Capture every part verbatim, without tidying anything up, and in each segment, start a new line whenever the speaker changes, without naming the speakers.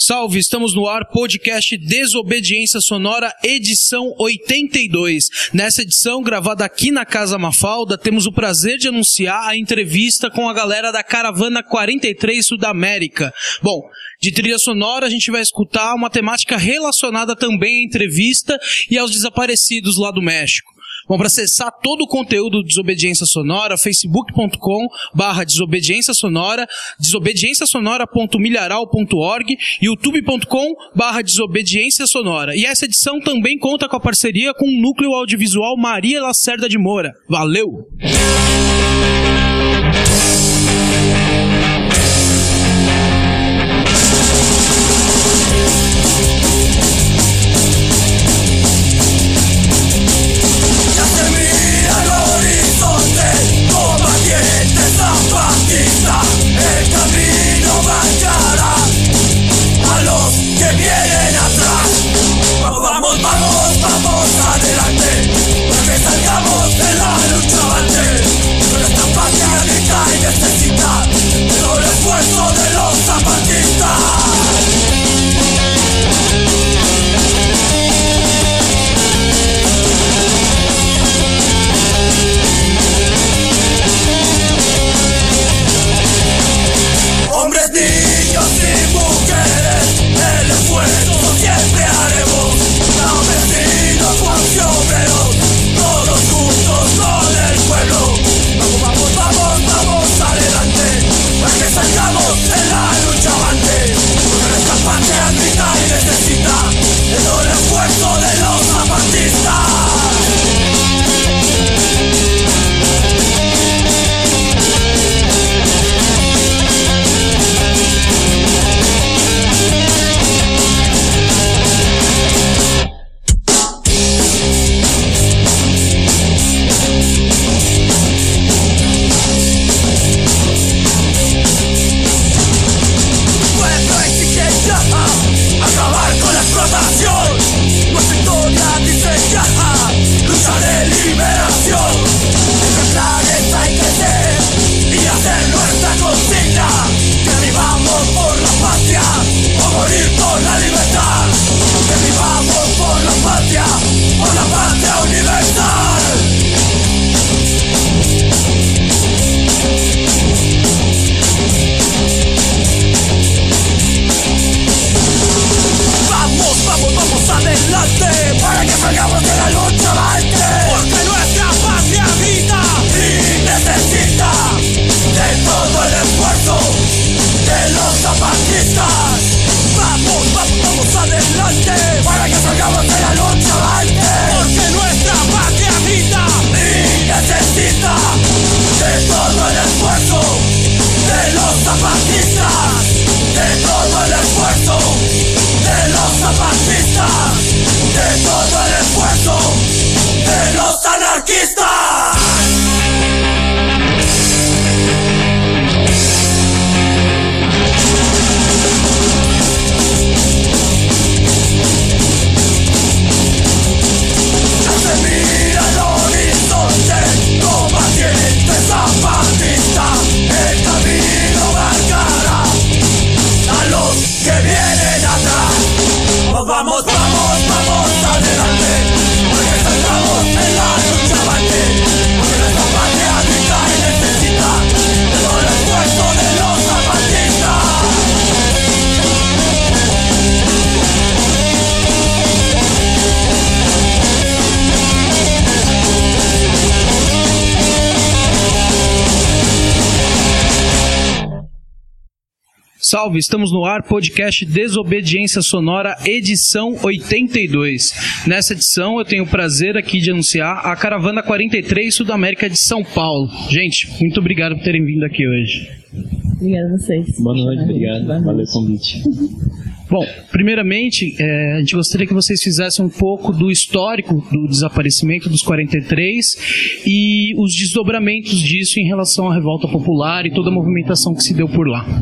Salve, estamos no ar, podcast Desobediência Sonora, edição oitenta e dois. Nessa edição, gravada aqui na Casa Mafalda, temos o prazer de anunciar a entrevista com a galera da Caravana quarenta e três Sudamérica. Bom, de trilha sonora a gente vai escutar uma temática relacionada também à entrevista e aos desaparecidos lá do México. Bom, para acessar todo o conteúdo do Desobediência Sonora, facebook ponto com barra desobediência sonora, desobediência sonora ponto milharal ponto org, youtube ponto com barra desobediência sonora. E essa edição também conta com a parceria com o Núcleo Audiovisual Maria Lacerda de Moura. Valeu!
El camino marcará a los que vienen atrás. Vamos, vamos, vamos adelante, porque salgamos de la lucha avante. Nuestra patria grita y necesita todo el esfuerzo de los zapatistas. Hombres, niños y mujeres, el esfuerzo siempre haremos. Campesinos, cuasi obreros, todos juntos con el pueblo. Vamos, vamos, vamos, vamos adelante, para que salgamos de la lucha avante. Porque nuestra patria grita y necesita de todo el esfuerzo de los zapatistas.
Salve, estamos no ar, podcast Desobediência Sonora, edição oitenta e dois. Nessa edição eu tenho o prazer aqui de anunciar a Caravana quarenta e três Sudamérica de São Paulo. Gente, muito obrigado por terem vindo aqui hoje.
Obrigada a vocês.
Boa noite, obrigado. Valeu o convite.
Bom, primeiramente, é, a gente gostaria que vocês fizessem um pouco do histórico do desaparecimento dos quarenta e três e os desdobramentos disso em relação à revolta popular e toda a movimentação que se deu por lá.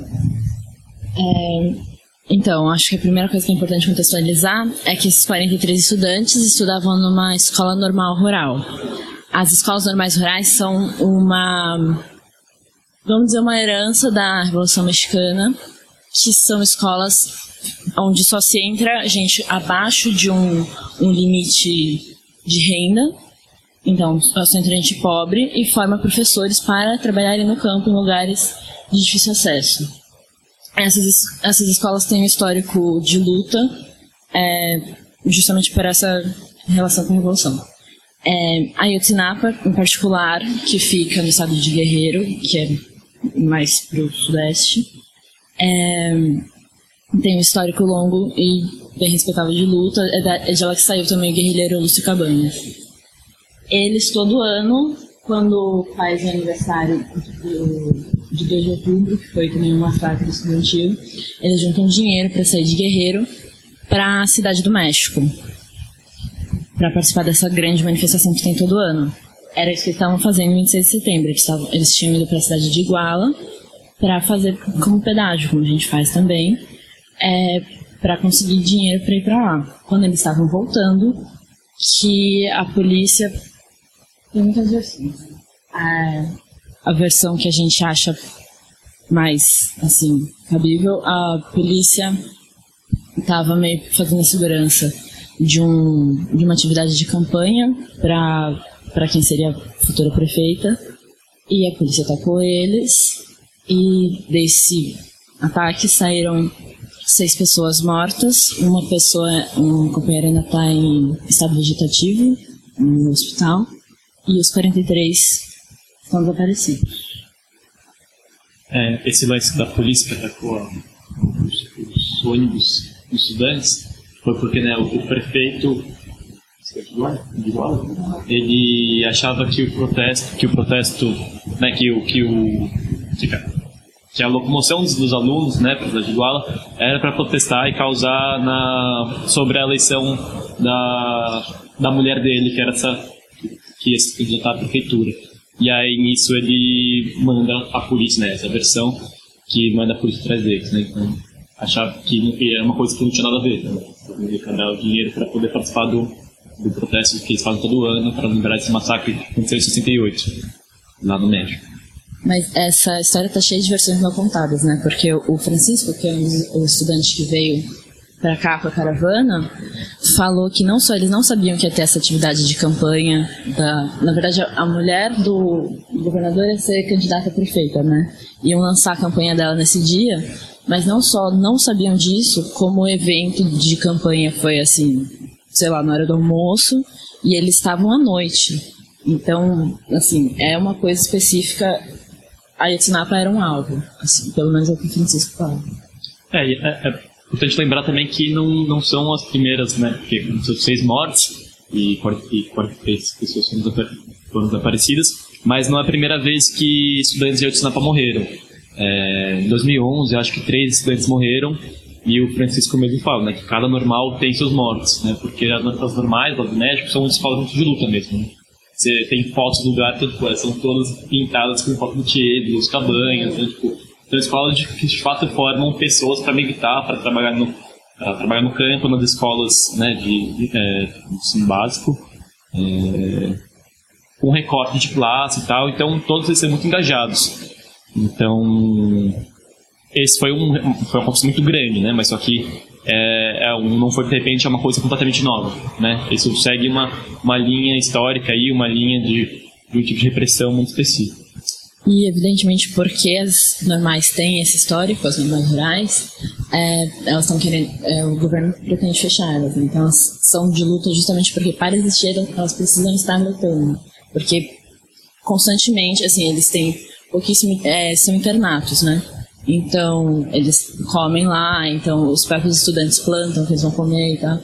É, então, acho que a primeira coisa que é importante contextualizar é que esses quarenta e três estudantes estudavam numa escola normal rural. As escolas normais rurais são uma, vamos dizer, uma herança da Revolução Mexicana, que são escolas onde só se entra gente abaixo de um, um limite de renda. Então, só entra gente pobre e forma professores para trabalharem no campo em lugares de difícil acesso. Essas, essas escolas têm um histórico de luta, é, justamente por essa relação com a Revolução. É, a Ayotzinapa, em particular, que fica no estado de Guerreiro, que é mais para o sudeste, é, tem um histórico longo e bem respeitável de luta. É, da, é de lá que saiu também o guerrilheiro Lúcio Cabanhas. Eles, todo ano, quando faz o aniversário do, de dois de outubro, que foi também um massacre estudantil, eles juntam dinheiro para sair de Guerreiro para a Cidade do México, para participar dessa grande manifestação que tem todo ano. Era isso que eles estavam fazendo em vinte e seis de setembro. Eles, tavam, eles tinham ido para a cidade de Iguala para fazer como pedágio, como a gente faz também, é, para conseguir dinheiro para ir para lá. Quando eles estavam voltando, que a polícia... Tem muitas versões. A, a versão que a gente acha mais, assim, cabível, a polícia estava meio fazendo a segurança de, um, de uma atividade de campanha para quem seria a futura prefeita, e a polícia atacou eles, e desse ataque saíram seis pessoas mortas, uma pessoa, um companheiro ainda está em estado vegetativo no hospital, e os quarenta e três estão desaparecidos.
É, esse lance da polícia que atacou os, os ônibus dos estudantes foi porque, né, o, o prefeito ele achava que o protesto, que o protesto, né, que o que o que a locomoção dos, dos alunos, né, para de Iguala era para protestar e causar na sobre a eleição da da mulher dele, que era essa que ia se candidatar à prefeitura. E aí, nisso, ele manda a polícia, né? Essa versão que manda a polícia atrás deles, né? Então, achava que era uma coisa que não tinha nada a ver, né? Ele dar o dinheiro para poder participar do, do protesto que eles fazem todo ano, para lembrar desse massacre que aconteceu em sessenta e oito, lá no México.
Mas essa história está cheia de versões mal contadas, né? Porque o Francisco, que é um estudante que veio para cá com a caravana, falou que não só eles não sabiam que ia ter essa atividade de campanha, da, na verdade a mulher do governador ia ser candidata a prefeita, né? Iam lançar a campanha dela nesse dia, mas não só não sabiam disso, como o evento de campanha foi assim, sei lá, na hora do almoço, e eles estavam à noite. Então, assim, é uma coisa específica, a Ayotzinapa era um alvo, assim, pelo menos é o que o Francisco fala.
É, é, é... Importante lembrar também que não, não são as primeiras, né? Porque são seis mortes e quarenta e três pessoas foram desaparecidas, mas não é a primeira vez que estudantes de Ayotzinapa morreram. É, em dois mil e onze, acho que três estudantes morreram, e o Francisco mesmo fala, né, que cada normal tem seus mortos, né? Porque as normais lá do México são escolas muito de luta mesmo, né? Você tem fotos do lugar, todo, são todas pintadas com foto do Che, dos Cabanhas, né? Tipo, são escolas de, que de fato formam pessoas para militar, para trabalhar no, para trabalhar no campo, nas escolas, né, de, de, é, de ensino básico, é, com recorte de classe e tal. Então todos eles são muito engajados. Então esse foi um, foi um acontecimento muito grande, né? Mas só que é, é um, não foi de repente é uma coisa completamente nova, né? Isso segue uma, uma linha histórica aí, uma linha de, de um tipo de repressão muito específico.
E, evidentemente, porque as normais têm esse histórico, as normais rurais, é, elas estão querendo, é, o governo pretende fechar elas. Então, elas são de luta justamente porque, para existir, elas precisam estar lutando. Porque, constantemente, assim, eles têm pouquíssimo, é, são internatos, né? Então, eles comem lá, então os próprios estudantes plantam que eles vão comer e tal.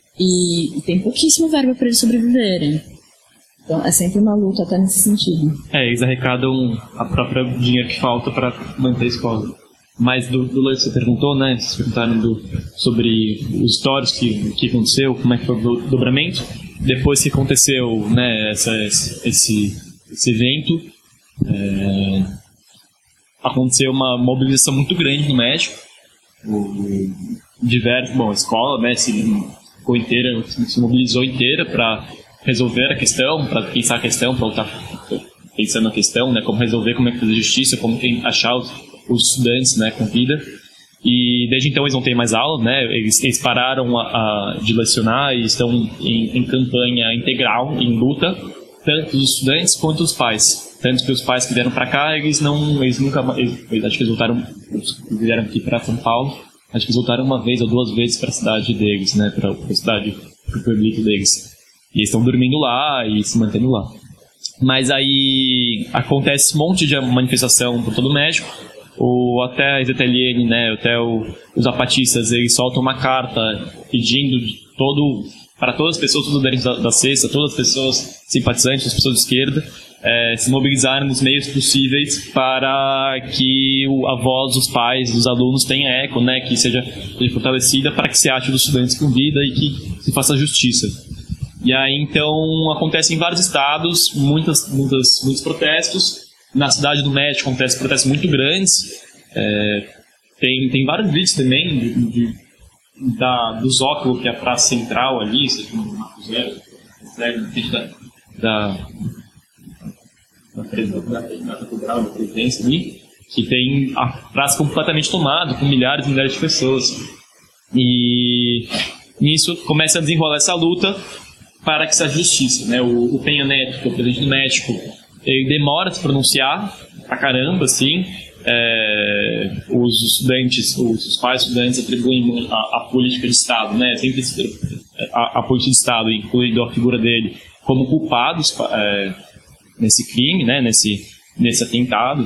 E, e tem pouquíssimo verba para eles sobreviverem. Então é sempre uma luta até nesse sentido. É,
eles arrecadam a própria dinheiro que falta para manter a escola. Mas do, do lance que você perguntou, né? Vocês perguntaram do, sobre os históricos que, que aconteceu, como é que foi o dobramento. Depois que aconteceu, né, essa, esse, esse evento, é, aconteceu uma mobilização muito grande no México. O, diversos, bom, a escola, né, se, ficou inteira, se mobilizou inteira para resolver a questão, para pensar a questão, para estar pensando a questão, né, como resolver, como é que fazer justiça, como achar os, os estudantes, né, com vida. E desde então eles não têm mais aula, né? Eles, eles pararam a, a, de lecionar e estão em, em campanha integral, em luta, tanto os estudantes quanto os pais. Tanto que os pais que vieram para cá, eles não, eles nunca, eles, acho que eles voltaram, eles vieram aqui para São Paulo, acho que eles voltaram uma vez ou duas vezes para a cidade deles, né? Para a cidade, para o pueblito deles. E eles estão dormindo lá e se mantendo lá. Mas aí acontece um monte de manifestação por todo o México. O, até a Z T L N, né, até o, os zapatistas, eles soltam uma carta pedindo todo, para todas as pessoas, todos os adherentes da, da cesta, todas as pessoas simpatizantes, as pessoas de esquerda, é, se mobilizarem nos meios possíveis para que o, a voz dos pais, dos alunos tenha eco, né, que seja, seja fortalecida para que se ache os estudantes com vida e que se faça justiça. E aí, então, acontece em vários estados, muitas, muitas, muitos protestos. Na cidade do México acontecem protestos muito grandes. É, tem, tem vários vídeos também de, de, da, do Zócalo, que é a praça central ali, seja no Marco Zero, da, da, da, da catedral, da presidência ali, que tem a praça completamente tomada, com milhares e milhares de pessoas. E nisso começa a desenrolar essa luta para que seja justiça, né? O, o Peña Neto, que é o presidente do México, ele demora a se pronunciar pra caramba, assim. É, os estudantes, os, os pais estudantes atribuem a, a política de Estado, né? Sempre a, a política de Estado, incluindo a figura dele, como culpados é, nesse crime, né? Nesse, nesse atentado.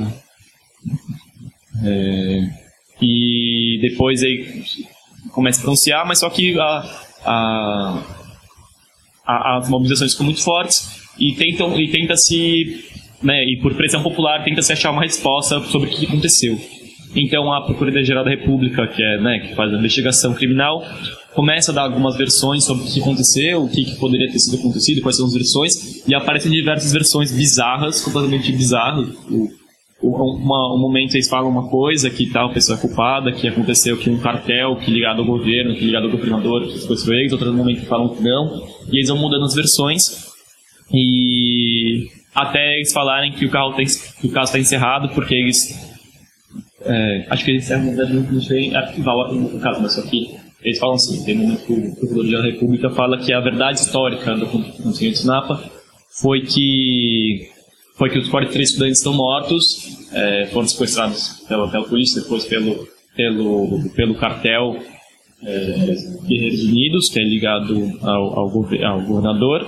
É, e depois ele começa a pronunciar, mas só que a, a as mobilizações ficam muito fortes e tentam e tenta se, né, e por pressão popular tenta se achar uma resposta sobre o que aconteceu. Então a Procuradoria-Geral da República, que é, né, que faz a investigação criminal, começa a dar algumas versões sobre o que aconteceu, o que, que poderia ter sido acontecido, quais são as versões, e aparecem diversas versões bizarras, completamente bizarras. O, Uma, um momento eles falam uma coisa, que tal pessoa é culpada, que aconteceu que um cartel que ligado ao governo, que ligado ao governador, que foi eles, outro momento falam que não, e eles vão mudando as versões, e até eles falarem que o, carro tem, que o caso está encerrado, porque eles, é, acho que eles encerram, não sei arquivar o caso, mas só que eles falam assim, tem um momento que o Procurador-Geral da República fala que a verdade histórica do Conselho de Ayotzinapa foi que foi que os quarenta e três estudantes estão mortos, é, foram sequestrados pela, pela polícia, depois pelo, pelo, pelo cartel é, Guerreiros Unidos, que é ligado ao, ao, ao governador,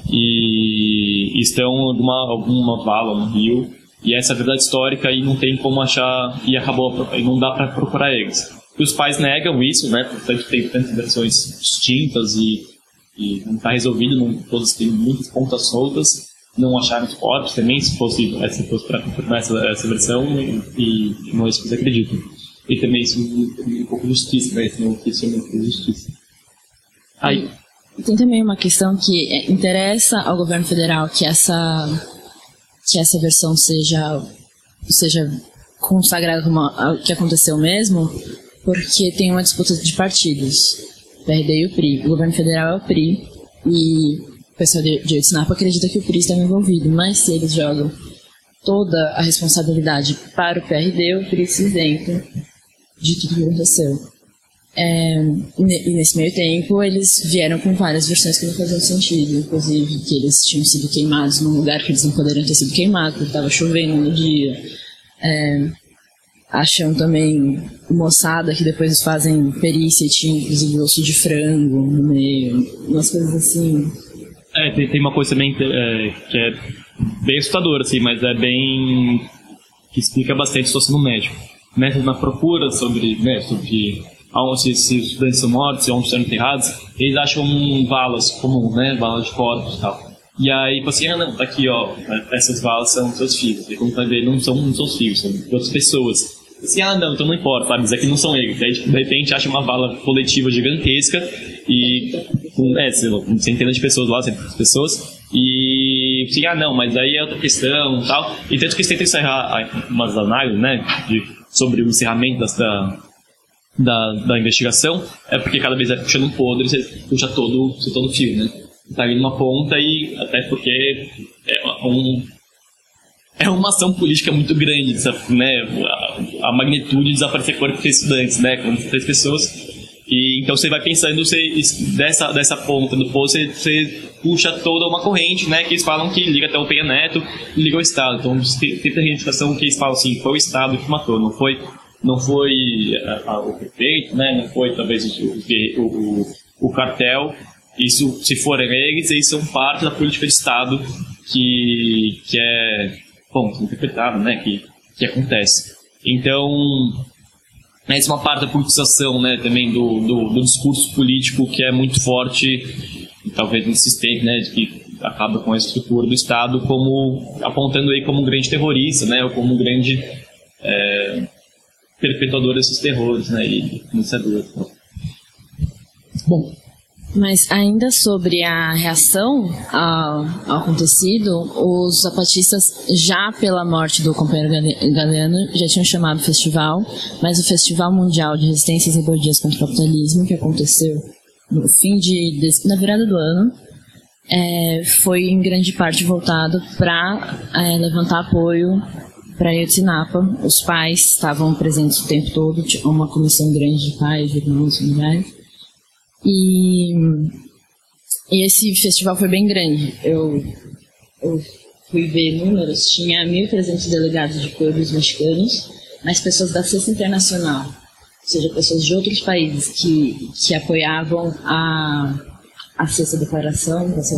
e estão alguma alguma vala no rio, e essa é a verdade histórica e não tem como achar, e acabou, e não dá para procurar eles. E os pais negam isso, né, portanto tem tantas versões distintas e, e não está resolvido, não, todas têm muitas pontas soltas. Não acharam os corpos também, se fosse, se fosse para confirmar essa, essa versão, e, e não é isso que eles acreditam. E também isso é um pouco de justiça, né? Senão isso é muito de justiça. Aí.
Tem também uma questão que interessa ao governo federal que essa, que essa versão seja, seja consagrada como o que aconteceu mesmo, porque tem uma disputa de partidos, o P R D e o P R I. O governo federal é o P R I, e o pessoal de Ayotzinapa acredita que o P R I está envolvido, mas se eles jogam toda a responsabilidade para o P R D, o P R I se isenta de tudo que aconteceu. É, e nesse meio tempo, eles vieram com várias versões que não faziam sentido, inclusive que eles tinham sido queimados num lugar que eles não poderiam ter sido queimados, porque estava chovendo no dia. É, acham também moçada que depois fazem perícia e tinha inclusive osso de frango no meio, umas coisas assim.
É, tem, tem uma coisa também é, que é bem assustadora, assim, mas é bem... que explica bastante a situação no médico. Né, na procura sobre, né, sobre onde se os estudantes são mortos e onde estão enterrados, eles acham balas comum, né, balas de corpos e tal. E aí, tipo assim, ah não, tá aqui, ó, essas balas são seus filhos. E como vai ver, não são, não são seus filhos, são de outras pessoas. Assim, ah não, então não importa, sabe, isso aqui não são eles. Aí, tipo, de repente, acha uma bala coletiva gigantesca e com, é, sei lá, centenas de pessoas lá, centenas de pessoas. E, assim, ah não, mas aí é outra questão e tal. E tanto que eles tentam encerrar umas análises, né, de, sobre o encerramento da, da, da investigação, é porque cada vez vai puxando um podre, você puxa todo, você todo o fio, né. Tá ali numa ponta e até porque é um... é uma ação política muito grande, né? a magnitude de desaparecer quarenta e três estudantes, né? quarenta e três pessoas. E, então você vai pensando, você, dessa, dessa ponta do poço, você, você puxa toda uma corrente, né? Que eles falam que liga até o Penha Neto e liga ao Estado. Então tem, tem a identificação que eles falam assim, foi o Estado que matou, não foi, não foi a, a, o prefeito, né? Não foi talvez o, o, o, o cartel. Isso, se for eles, eles são parte da política de Estado que, que é, bom, interpretada, né? Que, que acontece. Então... essa é uma parte da politização, né, também do, do, do discurso político que é muito forte, talvez nesses tempos, né, de que acaba com a estrutura do Estado, como apontando aí como um grande terrorista, né, ou como um grande é, perpetuador desses terrores, né, e iniciador.
Bom,
mas ainda sobre a reação ao, ao acontecido, os zapatistas, já pela morte do companheiro Galeano, já tinham chamado o festival, mas o Festival Mundial de Resistências e Rebeldias contra o Capitalismo, que aconteceu no fim de, de na virada do ano, é, foi em grande parte voltado para é, levantar apoio para Ayotzinapa. Os pais estavam presentes o tempo todo, tinha uma comissão grande de pais, de irmãos, familiares. E, e esse festival foi bem grande. Eu, eu fui ver números, tinha mil e trezentos delegados de pueblos mexicanos, mas pessoas da Cesta Internacional, ou seja, pessoas de outros países que, que apoiavam a, a Sexta Declaração, que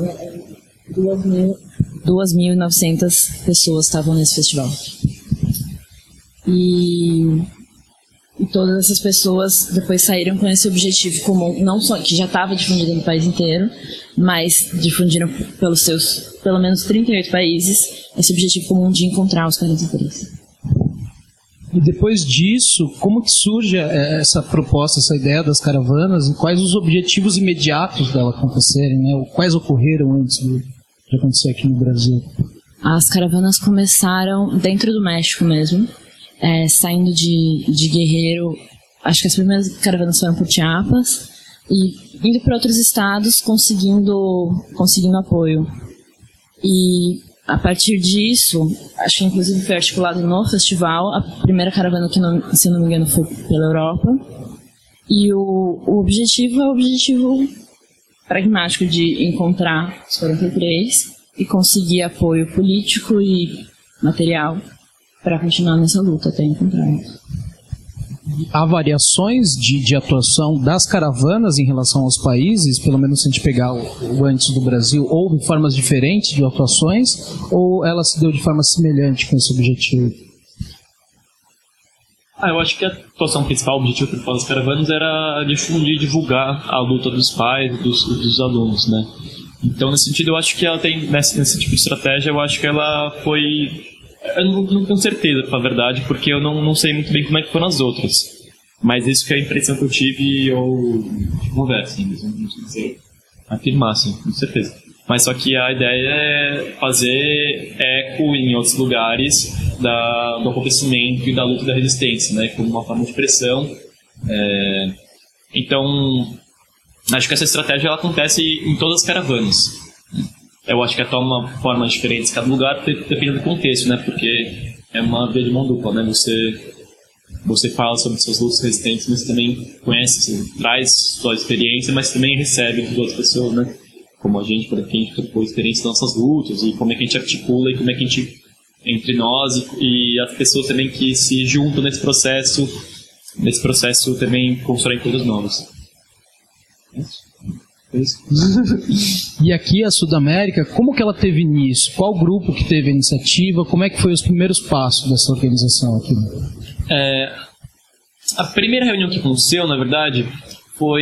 duas mil e novecentas pessoas estavam nesse festival. E... E todas essas pessoas depois saíram com esse objetivo comum, não só que já estava difundido no país inteiro, mas difundiram pelos seus, pelo menos trinta e oito países, esse objetivo comum de encontrar os quarenta e três.
E depois disso, como que surge essa proposta, essa ideia das caravanas, e quais os objetivos imediatos dela acontecerem, né? Quais ocorreram antes de, de acontecer aqui no Brasil?
As caravanas começaram dentro do México mesmo. É, saindo de, de Guerreiro, acho que as primeiras caravanas foram por Chiapas, e indo para outros estados, conseguindo, conseguindo apoio. E a partir disso, acho que inclusive foi articulado no festival, a primeira caravana que, não, se eu não me engano, foi pela Europa. E o, o objetivo é o objetivo pragmático de encontrar os quarenta e três e conseguir apoio político e material para continuar nessa luta até encontrar.
Há variações de, de atuação das caravanas em relação aos países, pelo menos se a gente pegar o, o antes do Brasil, houve formas diferentes de atuações, ou ela se deu de forma semelhante com esse objetivo?
Ah, eu acho que a atuação principal, o objetivo principal das caravanas era difundir e divulgar a luta dos pais e dos, dos alunos, né? Então, nesse sentido, eu acho que ela tem, nesse, nesse tipo de estratégia, eu acho que ela foi... Eu não, não tenho certeza, pra verdade, porque eu não, não sei muito bem como é que foram as outras. Mas isso que é a impressão que eu tive, ou de conversa, assim, não sei afirmar, assim, com certeza. Mas só que a ideia é fazer eco em outros lugares da, do acontecimento e da luta da resistência, né, como uma forma de pressão. É, então, acho que essa estratégia ela acontece em todas as caravanas. Eu acho que ela toma formas diferentes em cada lugar, dependendo do contexto, né? Porque é uma via de mão dupla, né? Você, você fala sobre suas lutas resistentes, mas você também conhece, você traz sua experiência, mas também recebe de outras pessoas, né? Como a gente, por exemplo, a gente trocou experiência das nossas lutas, e como é que a gente articula, e como é que a gente, entre nós e, e as pessoas também que se juntam nesse processo, nesse processo também constroem coisas novas. É isso.
E aqui a Sudamérica, como que ela teve início? Qual grupo que teve a iniciativa? Como é que foi os primeiros passos dessa organização aqui?
É, a primeira reunião que aconteceu, na verdade, foi...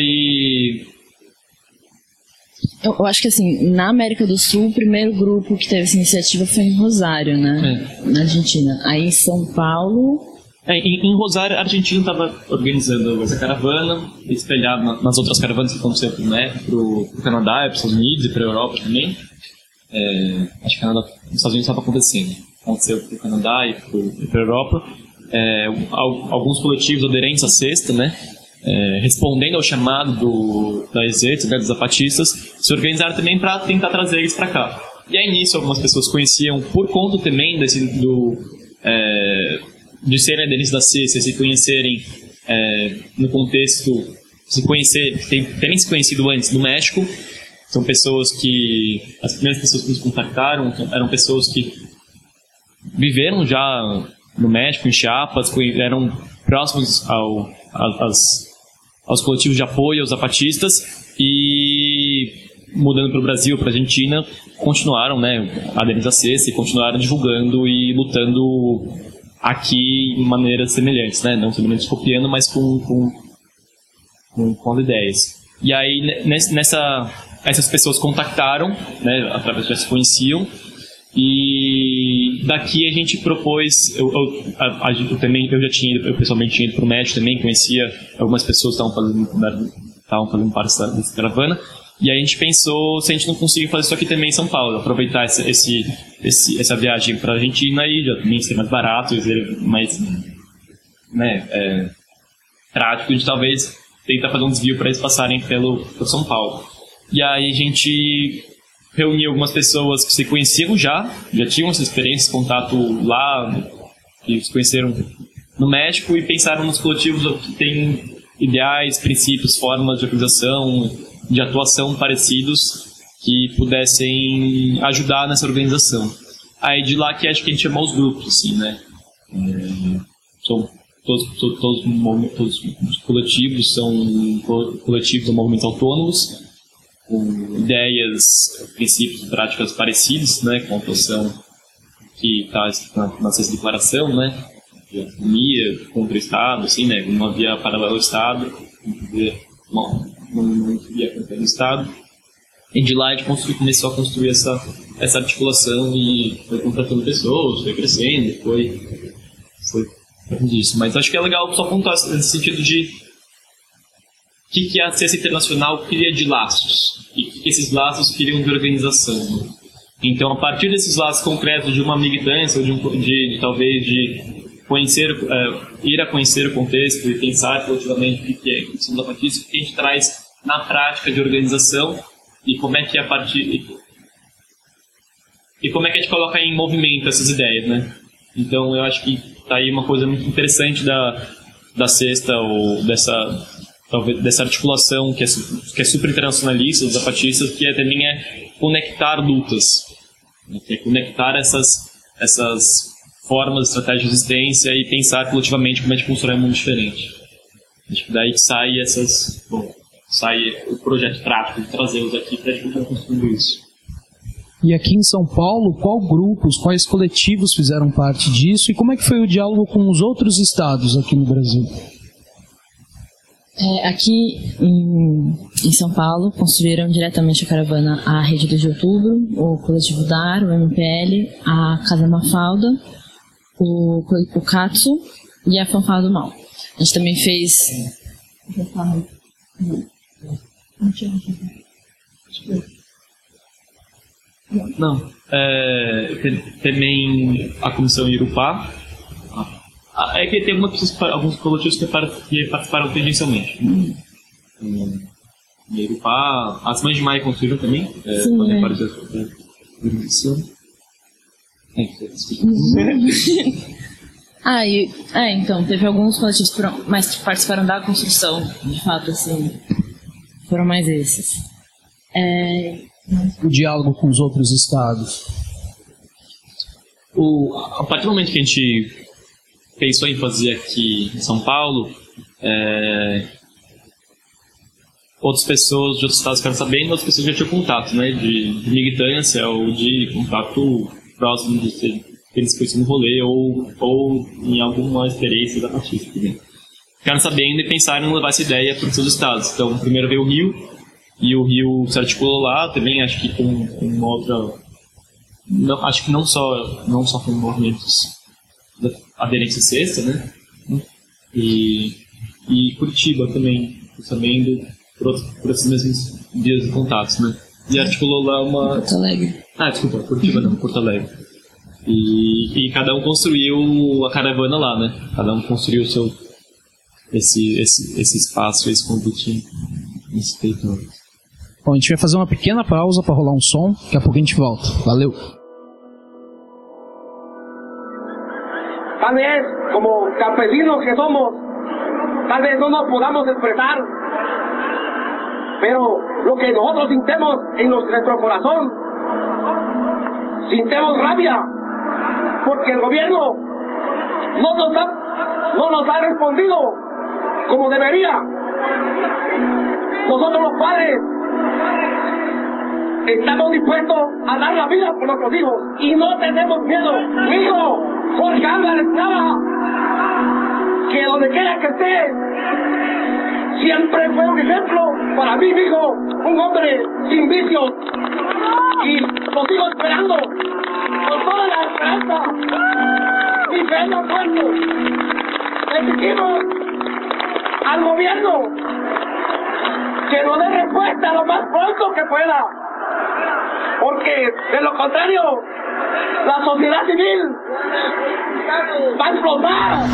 Eu, eu acho que assim, na América do Sul, o primeiro grupo que teve essa iniciativa foi em Rosário, né? É. Na Argentina. Aí em São Paulo...
É, em, em Rosário, a Argentina estava organizando essa caravana, espelhada na, nas outras caravanas que aconteceram para né, o Canadá, para os Estados Unidos e para a Europa também. É, acho que o Canadá, os Estados Unidos estava acontecendo. Aconteceu para o Canadá e para a Europa. É, alguns coletivos aderentes à Sexta, né, é, respondendo ao chamado do, da Exército, dos zapatistas, se organizaram também para tentar trazer eles para cá. E aí nisso algumas pessoas conheciam, por conta também desse, do... É, de serem aderentes da C E S, se conhecerem é, no contexto, se conhecer, terem se conhecido antes no México. São pessoas que, as primeiras pessoas que nos contactaram eram pessoas que viveram já no México, em Chiapas, eram próximos ao, aos, aos coletivos de apoio aos zapatistas e, mudando para o Brasil, para a Argentina, continuaram, né, aderentes à C E S e continuaram divulgando e lutando aqui em maneiras semelhantes, né, não semelhantes copiando, mas com, com, com, com as ideias. E aí, nessa, essas pessoas contactaram, né, através já se conheciam, e daqui a gente propôs, eu, eu, a, a, eu também, eu já tinha ido, eu pessoalmente tinha ido para o México também, conhecia algumas pessoas que estavam fazendo, estavam fazendo parte dessa caravana, e aí a gente pensou se a gente não conseguir fazer isso aqui também em São Paulo, aproveitar esse, esse, esse, essa viagem para a Argentina e já também ser mais barato, ser mais, né, é, prático, a gente talvez tentar fazer um desvio para eles passarem pelo, pelo São Paulo. E aí a gente reuniu algumas pessoas que se conheciam já, já tinham essa experiência, esse contato lá, que se conheceram no México e pensaram nos coletivos que têm ideais, princípios, formas de organização, de atuação parecidos que pudessem ajudar nessa organização. Aí de lá que acho que a gente chamou os grupos, assim, né? É, são todos, todos, todos, todos os coletivos são coletivos ou movimentos autônomos, com ideias, princípios e práticas parecidos, né, com a atuação que está na, na sexta declaração, né, de autonomia contra o Estado, assim, né, não havia paralelo ao Estado, não havia, não, não havia contra o Estado. E de lá a gente construiu, começou a construir essa, essa articulação e foi contratando pessoas, foi crescendo, foi, foi isso. Mas acho que é legal só pontuar nesse sentido de o que, que a C E S Internacional cria de laços e o que, que esses laços criam de organização. Então, a partir desses laços concretos de uma militância, ou de, um, de, de talvez de conhecer, uh, ir a conhecer o contexto e pensar coletivamente o que é a questão da patrícia, o que a gente traz na prática de organização e como é que a partir e, e como é que a gente coloca em movimento essas ideias, né? Então, eu acho que está aí uma coisa muito interessante da, da sexta ou dessa talvez dessa articulação que é, que é super internacionalista dos zapatistas, que é, também é conectar lutas, né? Que é conectar essas, essas formas, estratégias de resistência e pensar coletivamente como a gente constrói um mundo diferente. Acho que daí que sai essas, bom, sai o projeto prático de trazê-los aqui para a gente construir isso.
E aqui em São Paulo, qual grupos, quais coletivos fizeram parte disso e como é que foi o diálogo com os outros estados aqui no Brasil?
É, aqui em, em São Paulo, construíram diretamente a caravana a Rede dois de Outubro, o Coletivo D A R, o M P L, a Casa Mafalda, o, o Katsu e a Fanfarra do Mal. A gente também fez...
Não, é, também a Comissão Irupá. É que tem algumas, alguns coletivos que participaram tangencialmente. Hum. E Irupá, as Mães de Maia construíram também. É,
Sim,
podem
é.
aparecer a organização.
Ah, e, é, então, teve alguns coletivos que foram, mas que participaram da construção, de fato, assim, foram mais esses. É...
O diálogo com os outros estados.
O, a partir do momento que a gente pensou em fazer aqui em São Paulo, é, outras pessoas de outros estados ficaram sabendo, outras pessoas já tinham contato, né, de, de militância ou de contato próximo de ser, que eles conheciam no rolê ou, ou em alguma experiência da Batista. Ficaram sabendo e pensaram em levar essa ideia para os seus estados. Então, primeiro veio o Rio, e o Rio se articulou lá também, acho que com, com uma outra... Não, acho que não só, não só com movimentos aderentes à sexta, né? E, e Curitiba também, sabendo por, outros, por esses mesmos dias de contatos, né? E articulou lá uma...
Porto Alegre.
Ah, desculpa, Curitiba não, Porto Alegre. E, e cada um construiu a caravana lá, né? Cada um construiu o seu... Esse, esse, esse espaço, esse convite nesse território.
Bom, a gente vai fazer uma pequena pausa para rolar um som, daqui a pouco a gente volta. Valeu!
Tal vez, como campesinos que somos, tal vez no nos podamos expresar, pero lo que nosotros sintemos en nuestro corazón, sintemos rabia, porque el gobierno no nos ha, no nos ha respondido como debería. Nosotros los padres estamos dispuestos a dar la vida por nuestros hijos y no tenemos miedo. Mi hijo, Jorge Álvarez Nava, que donde quiera que esté, siempre fue un ejemplo para mí, mi hijo, un hombre sin vicios, y lo sigo esperando con toda la esperanza y fe en los muertos. Le dijimos al gobierno que nos dé respuesta lo más pronto que pueda, porque de lo contrario la sociedad civil va a explotar.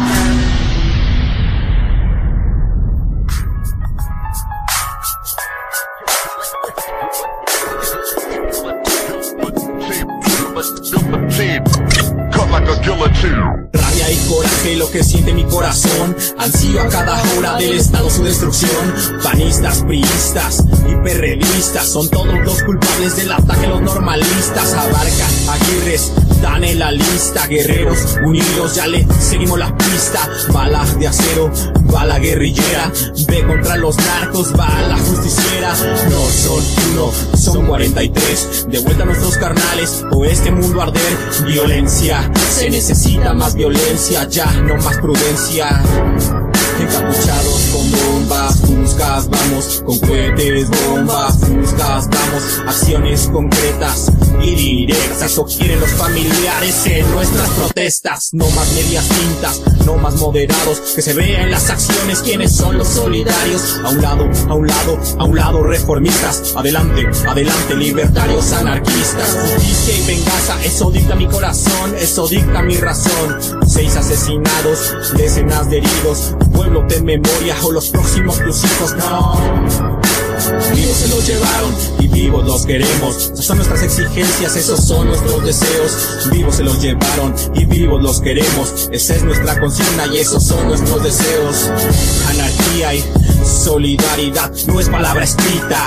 Rabia y coraje, lo que siente mi corazón. Ansío a cada hora del estado su destrucción. Panistas, priistas y perredistas son todos los culpables del ataque a los normalistas. Abarca, Aguirres, dan en la lista. Guerreros unidos, ya le seguimos la pista. Bala de acero, bala guerrillera. Ve contra los narcos, bala justiciera. No son uno, son cuarenta y tres. De vuelta a nuestros carnales, o este mundo arder. Violencia, se necesita más violencia, ya no más prudencia. Encapuchados con bombas, fuscas, vamos, con cohetes, bombas, fuscas, vamos, acciones concretas y directas. Eso quieren los familiares en nuestras protestas. No más medias tintas, no más moderados, que se vean las acciones quiénes son los solidarios. A un lado, a un lado, a un lado reformistas, adelante, adelante libertarios anarquistas. Justicia y venganza, eso dicta mi corazón, eso dicta mi razón. Seis asesinados, decenas de heridos, pueblo ten memoria o los próximos tus hijos no. Vivos se los llevaron y vivos los queremos. Esas son nuestras exigencias, esos son nuestros deseos. Vivos se los llevaron y vivos los queremos. Esa es nuestra consigna y esos son nuestros deseos. Anarquía y solidaridad no es palabra escrita.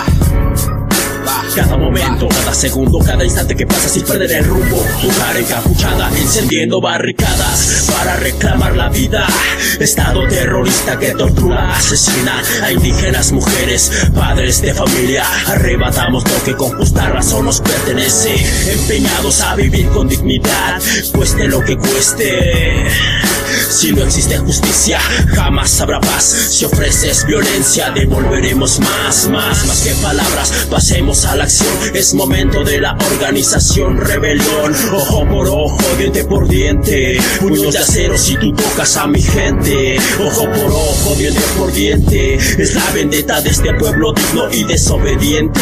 Cada momento, cada segundo, cada instante que pasa sin perder el rumbo. Mujer encapuchada, encendiendo barricadas para reclamar la vida. Estado terrorista que tortura, asesina a indígenas, mujeres, padres de familia. Arrebatamos lo que con justa razón nos pertenece. Empeñados a vivir con dignidad, cueste lo que cueste. Si no existe justicia, jamás habrá paz. Si ofreces violencia, devolveremos más, más, más que palabras. Pasemos a la acción, es momento de la organización. Rebelión, ojo por ojo, diente por diente. Puños de acero si tú tocas a mi gente. Ojo por ojo, diente por diente. Es la vendetta de este pueblo digno y desobediente.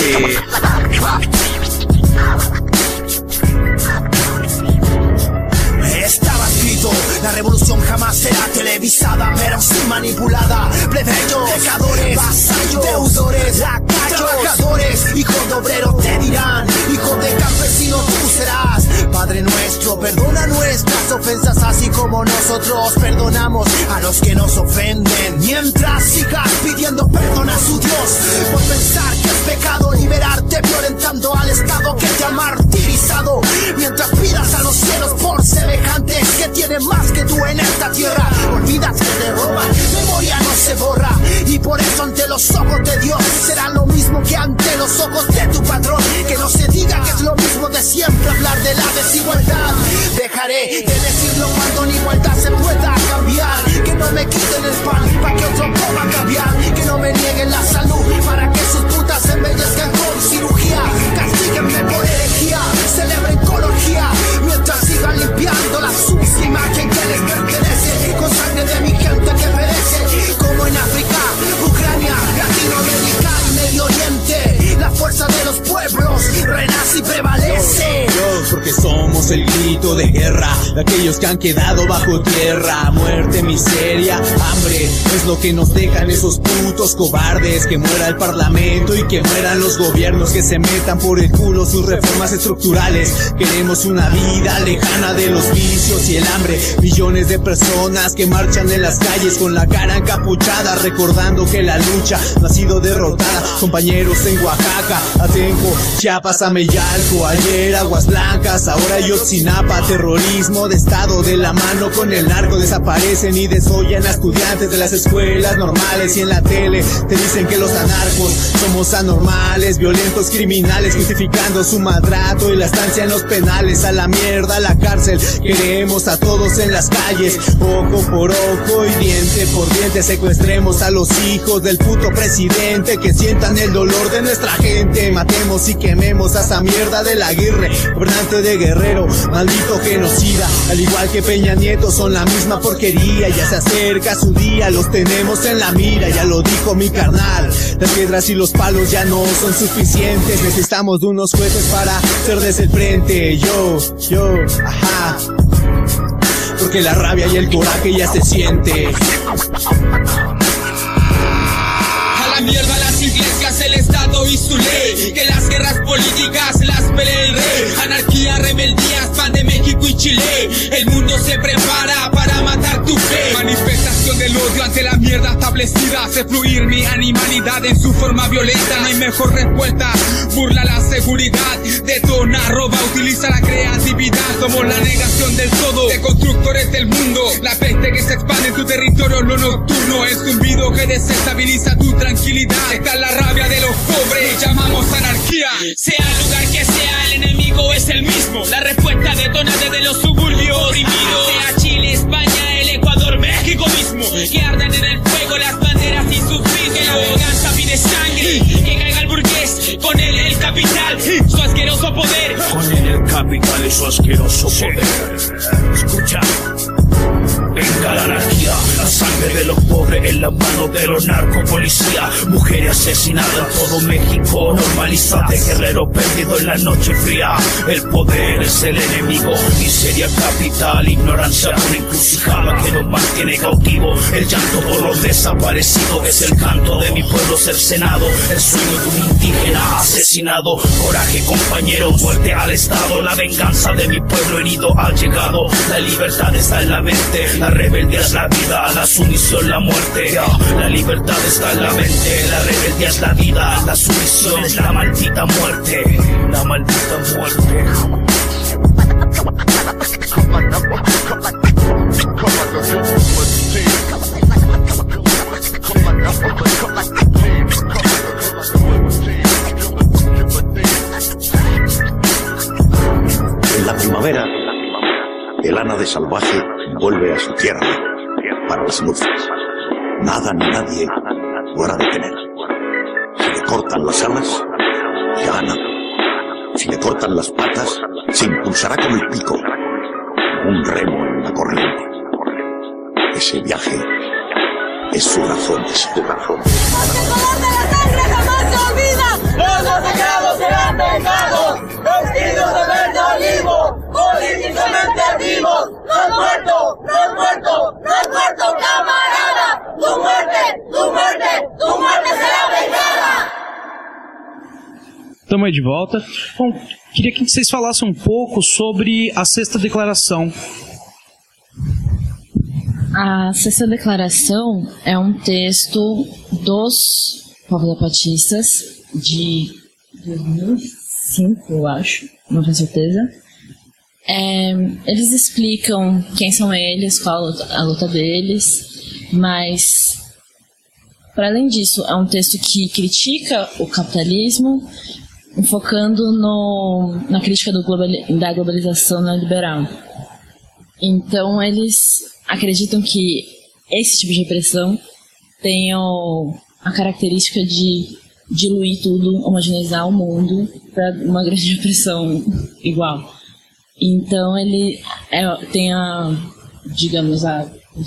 La revolución jamás será televisada, pero sí manipulada. Plebeyos, pecadores, vasallos, deudores, lacayos, trabajadores, hijos de obreros te dirán, hijo de campesino tú serás. Padre nuestro, perdona nuestras ofensas, así como nosotros perdonamos a los que nos ofenden. Mientras sigas pidiendo perdón a su Dios por pensar que es pecado liberarte violentando al Estado que te ha martirizado. Mientras pidas a los cielos por semejantes que tienen más que tú en esta tierra, olvidas que te roban, memoria no se borra. Y por eso ante los ojos de Dios será lo mismo que ante los ojos de tu patrón. Que no se diga que es lo mismo de siempre hablar de la desigualdad. Dejaré de decirlo cuando en igualdad se pueda cambiar. Que no me quiten el pan para que otro coma cambiar. Que no me nieguen la salud para que sus putas se embellezcan con cirugía. Castíguenme por herejía, celebren con orgía, mientras sigan limpiando la sucia imagen que les pertenece, con sangre de mi gente que perece. Como en África, Ucrania, Latinoamérica y Medio Oriente, la fuerza de los pueblos renace y prevalece.
Dios, porque somos el grito de guerra, la que aquellos que han quedado bajo tierra. Muerte, miseria, hambre, es lo que nos dejan esos putos cobardes. Que muera el parlamento y que mueran los gobiernos, que se metan por el culo sus reformas estructurales. Queremos una vida lejana de los vicios y el hambre. Millones de personas que marchan en las calles con la cara encapuchada, recordando que la lucha no ha sido derrotada. Compañeros en Oaxaca, Atenco, Chiapas, Ameyalco, ayer Aguas Blancas, ahora Yotzinapa. Terrorismo de estado de la mano con el narco, desaparecen y desollan a estudiantes de las escuelas normales. Y en la tele te dicen que los anarcos somos anormales, violentos, criminales, justificando su maltrato y la estancia en los penales. A la mierda, a la cárcel, queremos a todos en las calles, ojo por ojo y diente por diente. Secuestremos a los hijos del puto presidente, que sientan el dolor de nuestra gente. Matemos y quememos a esa mierda de la Aguirre, gobernante de Guerrero, maldito genocida. Al igual que Peña Nieto, son la misma porquería. Ya se acerca su día, los tenemos en la mira, ya lo dijo mi carnal. Las piedras y los palos ya no son suficientes, necesitamos de unos jueces para hacerles el frente. Yo, yo, ajá, porque la rabia y el coraje ya se siente.
A la mierda las iglesias, el Estado y su ley, que las guerras políticas las pelee el rey. Anarquía, rebeldías, pan de México y Chile. El mundo se prepara para matar tu fe. Manifestación del odio ante la mierda establecida. Hace fluir mi animalidad en su forma violenta. No hay mejor respuesta, burla la seguridad. Detona, roba, utiliza la creatividad. Somos la negación del todo, de constructores del mundo. La peste que se expande en tu territorio, lo nocturno. El zumbido que desestabiliza tu tranquilidad. Está la rabia de los pobres, llamamos anarquía. Sea el lugar que sea, el enemigo es el mismo. La respuesta detona desde los suburbios oprimidos. Sea Chile, España, el Ecuador, México mismo. Que ardan en el fuego las banderas y sus pisos. Que la venganza pide sangre, que caiga el burgués, con él el capital, su asqueroso poder.
Con él el capital y su asqueroso poder. Escucha. Venga la anarquía, la sangre de los pobres en las manos de los narcopolicía. Mujeres asesinadas en todo México, normalizate, guerrero perdido en la noche fría. El poder es el enemigo, miseria capital, ignorancia una encrucijada que nos mantiene cautivos. El llanto por los desaparecidos es el canto de mi pueblo cercenado. El sueño de un indígena asesinado. Coraje compañero, muerte al Estado. La venganza de mi pueblo herido ha llegado. La libertad está en la mente, la rebeldía es la vida, la sumisión la muerte. La libertad está en la mente, la rebeldía es la vida, la sumisión es la maldita muerte. La maldita muerte.
En la primavera, el ánade salvaje vuelve a su tierra para las luces. Nada ni nadie podrá detener. Si le cortan las alas, gana. Si le cortan las patas, se impulsará con el pico, como un remo en la corriente. Ese viaje es su razón, es su razón.
Porque el color de la sangre jamás se olvida. Los masacrados serán vengados, vestidos de verde olivo, políticamente vivos. No has muerto, no has muerto, no has muerto, camarada. Tu muerte, tu muerte, tu muerte será vengada.
Estamos aí de volta. Bom, queria que vocês falassem um pouco sobre a Sexta Declaração.
A Sexta Declaração é um texto dos povos zapatistas de dois mil e cinco, eu acho, não tenho certeza. É, eles explicam quem são eles, qual a luta, a luta deles, mas, para além disso, é um texto que critica o capitalismo, focando no, na crítica do global, da globalização neoliberal. Então, eles acreditam que esse tipo de repressão tem o, a característica de diluir tudo, homogeneizar o mundo para uma grande repressão igual. Então, ele é, tem a, digamos, a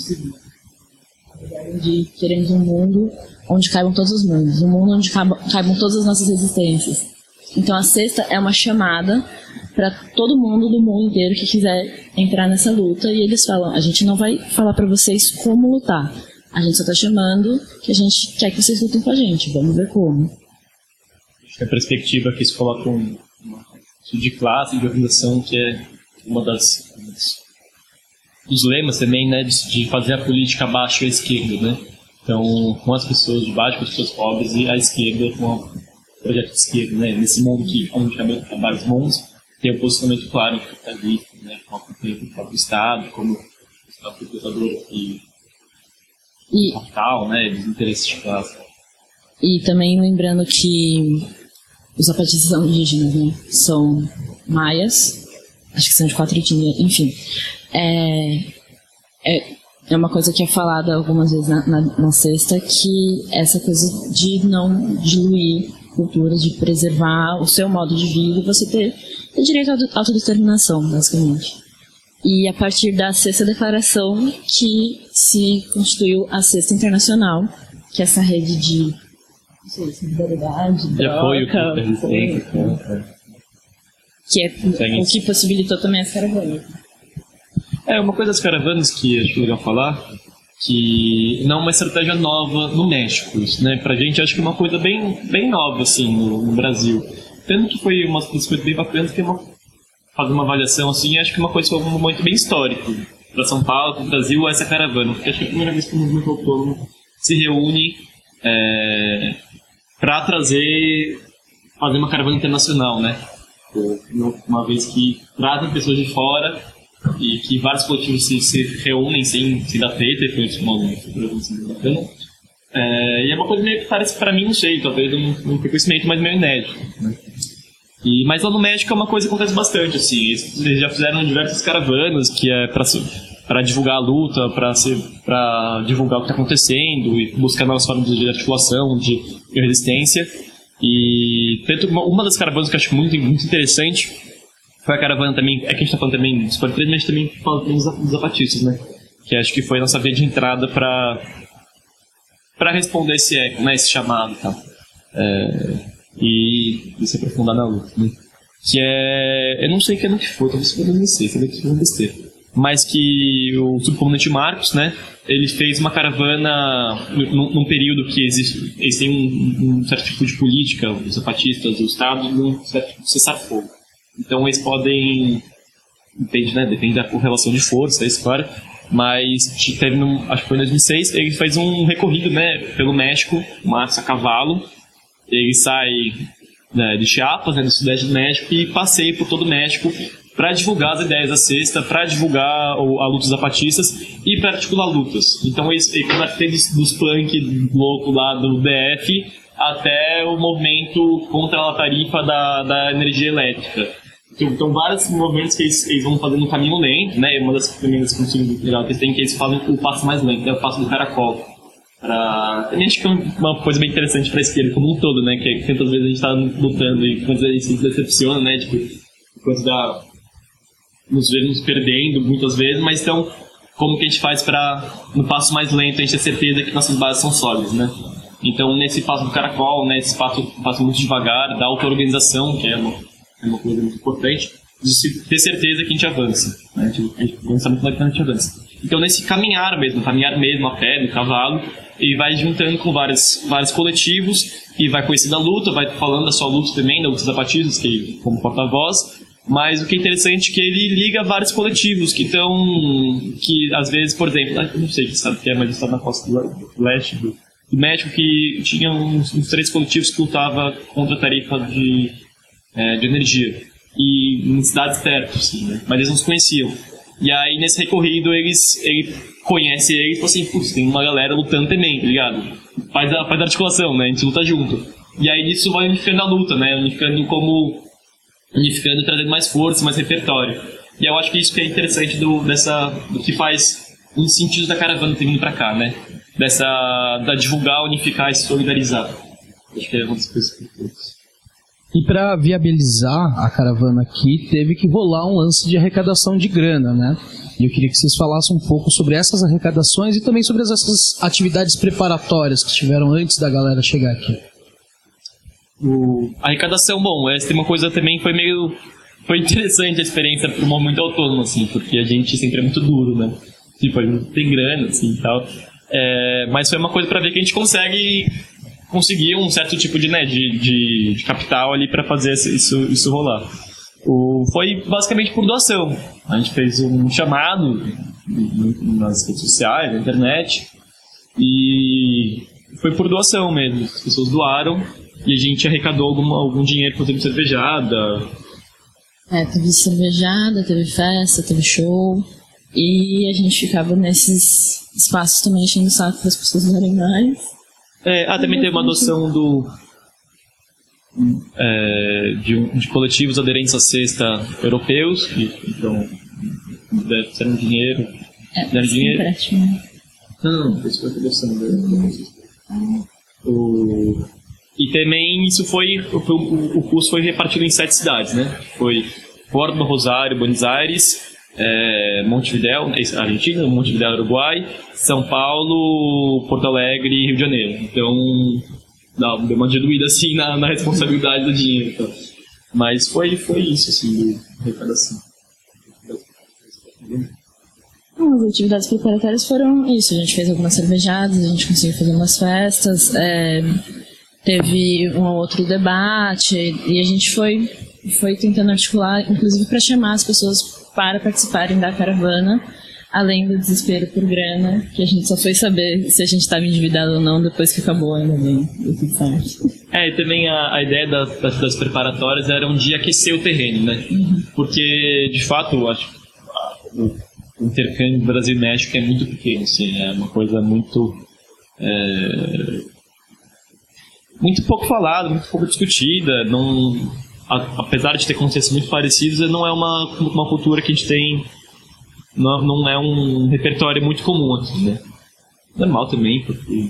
de queremos um mundo onde caibam todos os mundos, um mundo onde caibam, caibam todas as nossas resistências. Então, a sexta é uma chamada para todo mundo do mundo inteiro que quiser entrar nessa luta, e eles falam, a gente não vai falar para vocês como lutar, a gente só está chamando que a gente quer que vocês lutem com a gente, vamos ver como.
Acho que a perspectiva que isso coloca um, de classe, de organização, que é uma das dos lemas também, né, de, de fazer a política abaixo à esquerda, né? Então, com as pessoas de baixo, com as pessoas pobres, e a esquerda com o projeto de esquerda, né? Nesse mundo que, onde há vários mundos, tem um posicionamento claro entre o capitalista, né? Com o próprio Estado, como o Estado proprietador e
e
capital, né? Dos interesses de classe.
E também lembrando que os zapatistas são indígenas, né? São maias, acho que são de quatro etnias, enfim. É, é, é uma coisa que é falada algumas vezes na, na, na sexta, que essa coisa de não diluir cultura, de preservar o seu modo de vida, você ter, ter direito à autodeterminação, basicamente. E a partir da sexta declaração que se constituiu a Sexta Internacional, que é essa rede de solidariedade,
de apoio,
que é o que possibilitou também as caravanas.
É, uma coisa das caravanas que acho legal falar, que não é uma estratégia nova no México, isso, né? Pra gente acho que é uma coisa bem, bem nova, assim, no, no Brasil. Tanto que foi uma coisa bem bacana, que é uma, fazer uma avaliação, assim, acho que uma coisa foi um momento bem histórico para São Paulo, para o Brasil, essa caravana. Porque acho que é a primeira vez que o movimento autônomo se reúne é, para trazer, fazer uma caravana internacional, né? Uma vez que trazem pessoas de fora e que vários coletivos se, se reúnem sem, sem dar treta, e foi isso muito bacana. É, e é uma coisa meio que parece, para mim, não sei, talvez um, um conhecimento mais meio inédito, né? E, mas lá no México é uma coisa que acontece bastante, assim, eles já fizeram diversas caravanas, que é para divulgar a luta, para divulgar o que está acontecendo e buscar novas formas de articulação, de, de resistência. E tanto uma, uma das caravanas que eu acho muito, muito interessante foi a caravana também, é que a gente está falando também dos partidos, mas também falando dos zapatistas, né? Que acho que foi a nossa via de entrada para para responder esse eco, né? Esse chamado e tal. É, e, e se aprofundar na luta, né? Que é, eu não sei que ano que foi, talvez foi dois mil e seis, talvez foi uma besteira, mas que o subcomandante Marcos, né, ele fez uma caravana num, num período que existe, eles têm um, um certo tipo de política, os zapatistas, o Estado, um certo tipo de cessar-fogo. Então eles podem, depende, né, depende da correlação de força da história, mas teve, num, acho que foi em dois mil e seis, ele fez um recorrido, né, pelo México, Marcos a cavalo. Ele sai, né, de Chiapas, né, do sudeste do México, e passeia por todo o México para divulgar as ideias da sexta, para divulgar a luta dos zapatistas e para articular lutas. Então ele teve dos punk louco lá do D F até o movimento contra a tarifa da, da energia elétrica. Então, então vários movimentos que eles, eles vão fazendo no caminho lento, né? Uma das primeiras funções que eles têm, que eles fazem o passo mais lento, né? O passo do caracol. Pra... Também acho que é uma coisa bem interessante para a esquerda como um todo, né? Que tantas vezes a gente está lutando e quantas vezes a gente se decepciona, né? Tipo, quantas da... nos vemos perdendo muitas vezes, mas então, como que a gente faz para, no passo mais lento, a gente ter certeza que nossas bases são sólidas, né? Então, nesse passo do caracol, né? Esse passo, passo muito devagar, da auto-organização, que é uma, é uma coisa muito importante, de ter certeza que a gente avança, né? A gente, a gente avança muito que a gente avança. Então, nesse caminhar mesmo, caminhar mesmo a pé, no cavalo, ele vai juntando com vários, vários coletivos e vai conhecendo a luta, vai falando da sua luta também, da luta dos zapatistas, que como porta-voz. Mas o que é interessante é que ele liga vários coletivos que estão, que às vezes, por exemplo, eu não sei se sabe o que é, mas está na costa do leste do, do México, que tinha uns, uns três coletivos que lutavam contra a tarifa de, é, de energia, e em cidades perto, assim, né? Mas eles não se conheciam. E aí, nesse recorrido, eles, ele conhece eles e fala assim, putz, tem uma galera lutando também, tá ligado? Faz a, faz a articulação, né? A gente luta junto. E aí, nisso vai unificando a luta, né? Unificando como... unificando, trazendo mais força, mais repertório. E eu acho que isso que é interessante do, dessa, do que faz um dos sentidos da caravana ter vindo pra cá, né? Dessa, da divulgar, unificar e se solidarizar. Acho que é uma das coisas que eu
E para viabilizar a caravana aqui, teve que rolar um lance de arrecadação de grana, né? E eu queria que vocês falassem um pouco sobre essas arrecadações e também sobre essas atividades preparatórias que tiveram antes da galera chegar aqui.
O... A arrecadação, bom, essa tem uma coisa também foi meio foi interessante a experiência por um momento autônomo, assim, porque a gente sempre é muito duro, né? Tipo, a gente tem grana, assim, e tal. É, mas foi uma coisa pra ver que a gente consegue conseguir um certo tipo de, né, de, de, de capital ali pra fazer isso, isso rolar. O, foi basicamente por doação. A gente fez um chamado nas redes sociais, na internet, e foi por doação mesmo. As pessoas doaram e a gente arrecadou algum, algum dinheiro fazendo cervejada.
É, teve cervejada, teve festa, teve show. E a gente ficava nesses espaços também enchendo o saco para as pessoas darem mais.
É, ah, também teve uma adoção do, é, de, de coletivos aderentes à cesta europeus, que então deram dinheiro.
É,
deram dinheiro.
Empréstimo.
Não, não, isso foi a adoção do, o, E também isso foi, o, o, o curso foi repartido em sete cidades, né? Foi Córdoba, Rosário, Buenos Aires, É, Montevidéu, Argentina, Montevidéu, Uruguai, São Paulo, Porto Alegre e Rio de Janeiro. Então, não, deu uma diluída assim na, na responsabilidade do dinheiro. Então. Mas foi, foi isso, assim, de arrecadação.
As atividades preparatórias foram isso. A gente fez algumas cervejadas, a gente conseguiu fazer umas festas, é, teve um outro debate e a gente foi, foi tentando articular, inclusive para chamar as pessoas para participarem da caravana, além do desespero por grana, que a gente só foi saber se a gente estava endividado ou não depois que acabou, ainda bem, deu tudo certo.
É, e também a, a ideia das, das, das preparatórias era um dia aquecer o terreno, né? Uhum. Porque, de fato, eu acho o, o intercâmbio Brasil e México é muito pequeno, assim, é uma coisa muito... É, muito pouco falada, muito pouco discutida, não... apesar de ter contextos muito parecidos, não é uma, uma cultura que a gente tem, não, não é um repertório muito comum aqui, né? Normal também, porque...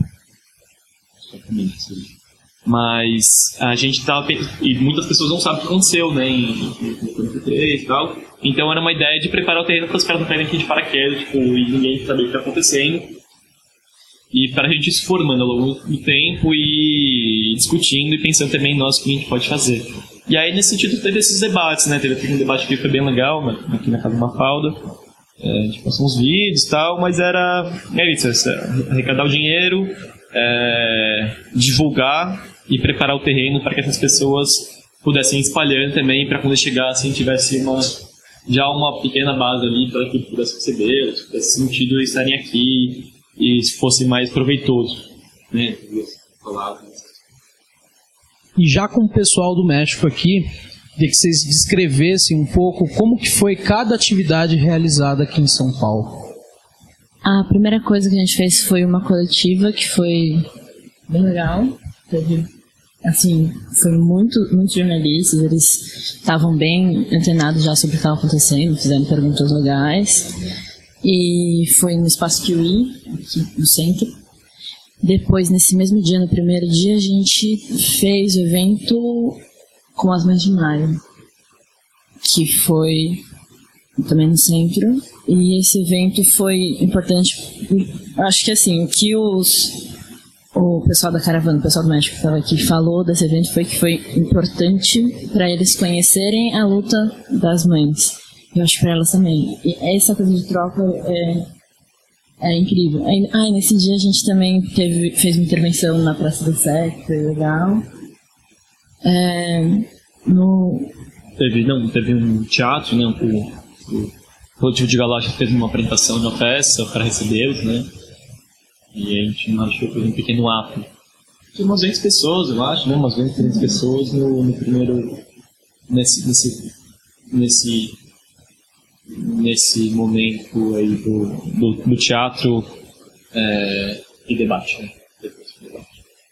Mas a gente tava... E muitas pessoas não sabem o que aconteceu, né? Em dois mil e três e tal. Então era uma ideia de preparar o terreno para os caras não caírem aqui de paraquedas, tipo, e ninguém saber o que está acontecendo. E para a gente ir se formando ao longo do tempo e discutindo e pensando também em nós o que a gente pode fazer. E aí, nesse sentido, teve esses debates, né? Teve um debate que foi bem legal, aqui na Casa Mafalda. É, a gente passou uns vídeos e tal, mas era é isso, arrecadar o dinheiro, é, divulgar e preparar o terreno para que essas pessoas pudessem ir espalhando também, para quando chegassem tivesse uma, já uma pequena base ali para que pudesse receber, tivesse sentido estarem aqui e fosse mais proveitoso, né?
E já com o pessoal do México aqui, queria que vocês descrevessem um pouco como que foi cada atividade realizada aqui em São Paulo.
A primeira coisa que a gente fez foi uma coletiva que foi bem legal. Teve, assim, foi muito, muitos jornalistas, eles estavam bem antenados já sobre o que estava acontecendo, fizeram perguntas legais. E foi no Espaço Kiwi, aqui no centro. Depois, nesse mesmo dia, no primeiro dia, a gente fez o evento com as Mães de Maio, que foi também no centro. E esse evento foi importante. Acho que assim, o que os, o pessoal da caravana, o pessoal do México que estava aqui falou desse evento foi que foi importante para eles conhecerem a luta das mães. Eu acho para elas também. E essa coisa de troca é, é incrível. Ah, e nesse dia a gente também teve, fez uma intervenção na Praça do Sec, foi legal. É, no...
Teve, não, teve um teatro, né? O, o Coletivo de Galáxia fez uma apresentação de uma peça para recebê-los, né? E a gente achou que foi um pequeno ato. Tinha umas vinte pessoas, eu acho, né? Umas vinte, trinta pessoas no, no primeiro... Nesse... nesse, nesse nesse momento aí do, do, do teatro é, e debate, né? Depois do debate.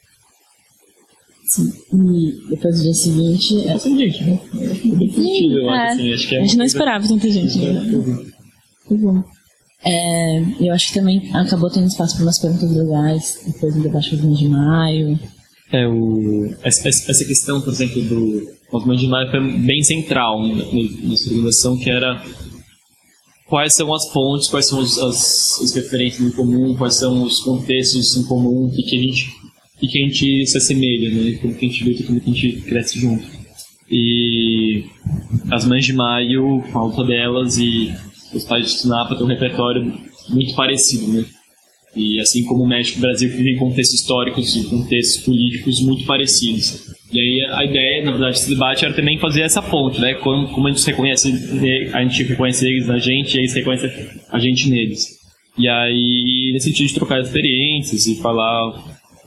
Sim, e depois do dia seguinte...
É bastante gente, né? É bem positivo, eu acho, assim, acho que é
a gente não esperava tanta gente. Né? Muito bom. É, eu acho que também acabou tendo espaço para umas perguntas legais, depois do debate do de maio.
É, o, essa, essa questão, por exemplo, do movimento de maio foi bem central, né, nessa organização, que era quais são as pontes, quais são os, as, as referências em comum, quais são os contextos em comum, o que, que, a, gente, que, que a gente se assemelha, né? Como que a gente luta, como que a gente cresce junto. E as Mães de Maio, a luta delas e os pais de Tunapa têm um repertório muito parecido, né? E assim como o México e o Brasil vivem contextos históricos e contextos políticos muito parecidos. E aí a ideia, na verdade, desse debate era também fazer essa ponte, né? Como, como a gente reconhece, a gente reconhece eles na gente e eles reconhecem a gente neles. E aí, nesse sentido de trocar experiências e falar,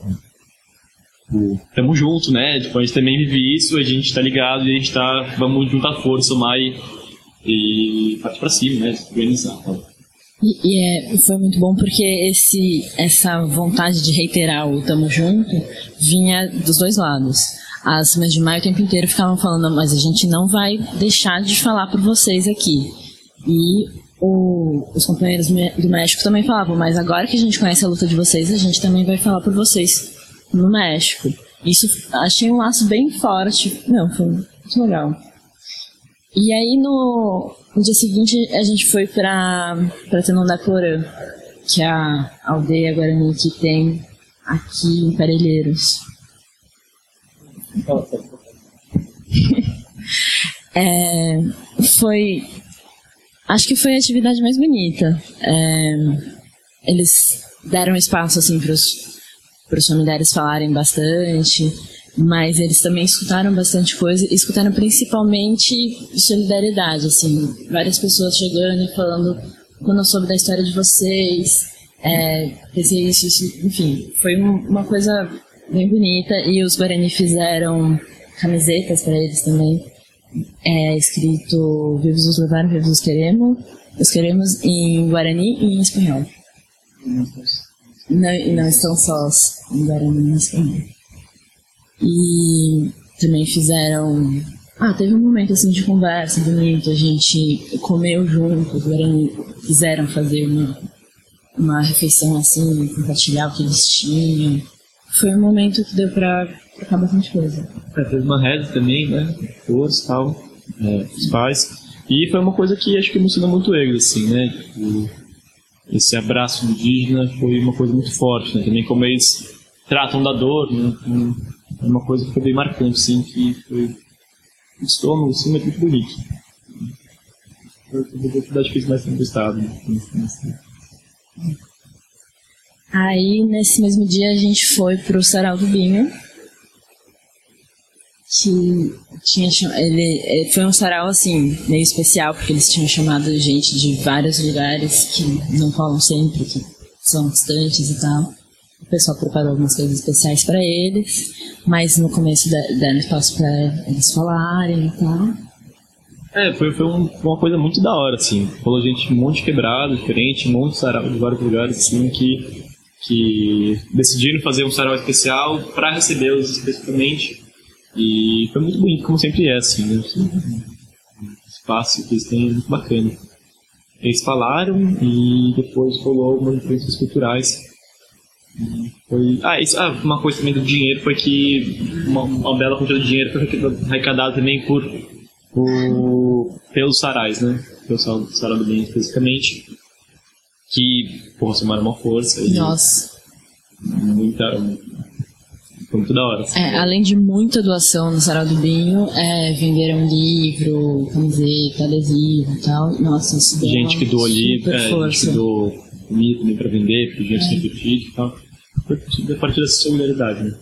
tamo junto, né? Tipo, a gente também vive isso, a gente tá ligado e a gente tá, vamos juntar força, somar e, e partir pra cima, né? Se organizar, tá?
E, e é, foi muito bom porque esse, essa vontade de reiterar o tamo junto vinha dos dois lados. As Mães de Maio o tempo inteiro ficavam falando, mas a gente não vai deixar de falar por vocês aqui. E o, os companheiros do México também falavam, mas agora que a gente conhece a luta de vocês, a gente também vai falar por vocês no México. Isso, achei um laço bem forte. Não, foi muito legal. E aí no, no dia seguinte a gente foi pra, pra Tanandaporã, que é a aldeia Guarani que tem aqui em Parelheiros. é, foi, acho que foi a atividade mais bonita. É, eles deram espaço assim para os familiares falarem bastante, mas eles também escutaram bastante coisa, e escutaram principalmente solidariedade, assim, várias pessoas chegando e falando, quando eu soube da história de vocês, é, pensei isso, isso, enfim, foi um, uma coisa bem bonita. E os Guarani fizeram camisetas para eles também, é, escrito vivos os levaram, vivos os queremos, os queremos em Guarani e em espanhol. Não, e não estão sós em Guarani e em espanhol. E também fizeram... Ah, teve um momento assim de conversa bonito, a gente comeu junto, os Guarani quiseram fazer uma, uma refeição assim, compartilhar o que eles tinham. Foi um momento que deu pra trocar bastante coisa.
É, teve uma reza também, né? Força e tal, é, os pais. E foi uma coisa que acho que emocionou muito eles, assim, né? Tipo, esse abraço indígena foi uma coisa muito forte, né? Também como eles tratam da dor, né? É uma coisa que foi bem marcante, assim, que foi o estômago, assim, é muito bonito. Foi a atividade que fez mais tempo do estado, né?
Aí, nesse mesmo dia, a gente foi pro Sarau do Binho, que tinha, ele, foi um sarau, assim, meio especial, porque eles tinham chamado gente de vários lugares que não falam sempre, que são distantes e tal. O pessoal preparou algumas coisas especiais para eles, mas no começo deram espaço para eles falarem e tal.
É, foi, foi um, uma coisa muito da hora, assim. Falou gente um monte de quebrado, diferente, um monte de sarau de vários lugares, assim, que... que decidiram fazer um sarau especial para recebê-los especificamente, e foi muito bonito, como sempre é, assim, né? O espaço que eles têm é muito bacana. Eles falaram e depois rolou umas influências culturais. Foi... Ah, isso, ah, uma coisa também do dinheiro foi que uma, uma bela quantidade de dinheiro foi arrecadado também por, por, pelos sarais, né? Pelo sarau do bem especificamente. Que, porra, somaram uma força. E
Nossa.
Muita, foi muito da hora. Assim.
É, além de muita doação no Sarau do Binho, é, venderam livro, camiseta, adesivo e tal. Nossa, isso deu
gente que doou livro, é, gente que doou comida também pra vender, porque o dinheiro se repetir e tal. Foi a partir dessa solidariedade, né?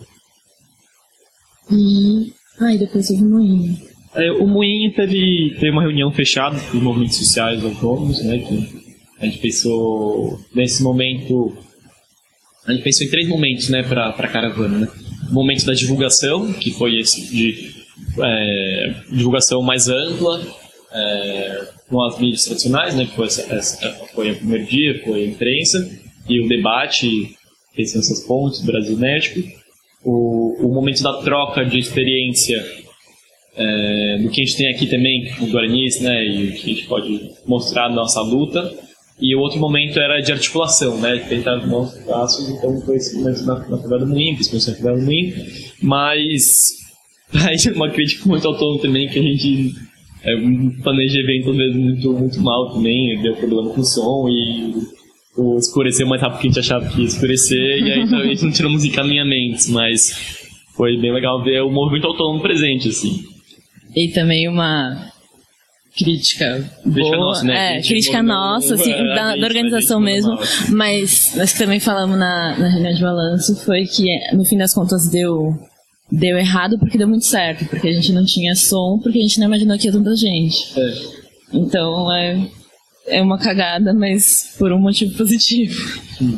E... Ah, e depois teve o Moinho.
É, o Moinho teve, teve uma reunião fechada dos movimentos sociais autônomos, né? Que, a gente pensou, nesse momento, a gente pensou em três momentos, né, para a caravana, né? O momento da divulgação, que foi esse de é, divulgação mais ampla, é, com as mídias tradicionais, né, que foi, essa, essa, foi o primeiro dia, foi a imprensa, e o debate, pensando essas pontes, Brasil-México. O, o momento da troca de experiência, é, do que a gente tem aqui também, os guaranis, né, e o que a gente pode mostrar na nossa luta. E o outro momento era de articulação, né? De tentar novos passos, então foi esse momento na, na favela do Moinho, principalmente na favela do Moinho. Mas aí uma crítica muito autônoma também, que a gente é, planeja evento às vezes muito, muito mal também, deu problema com o som e o escureceu mais rápido que a gente achava que ia escurecer, e aí então, a gente não tiramos encaminhamentos, mas foi bem legal ver o movimento autônomo presente, assim.
e também uma crítica boa,
nossa, né?
é, crítica nossa, assim, da, da organização mesmo, mas nós que também falamos na, na reunião de balanço foi que no fim das contas deu, deu errado porque deu muito certo, porque a gente não tinha som, porque a gente não imaginou que ia tanta gente. É. Então é, é uma cagada, mas por um motivo positivo. Hum.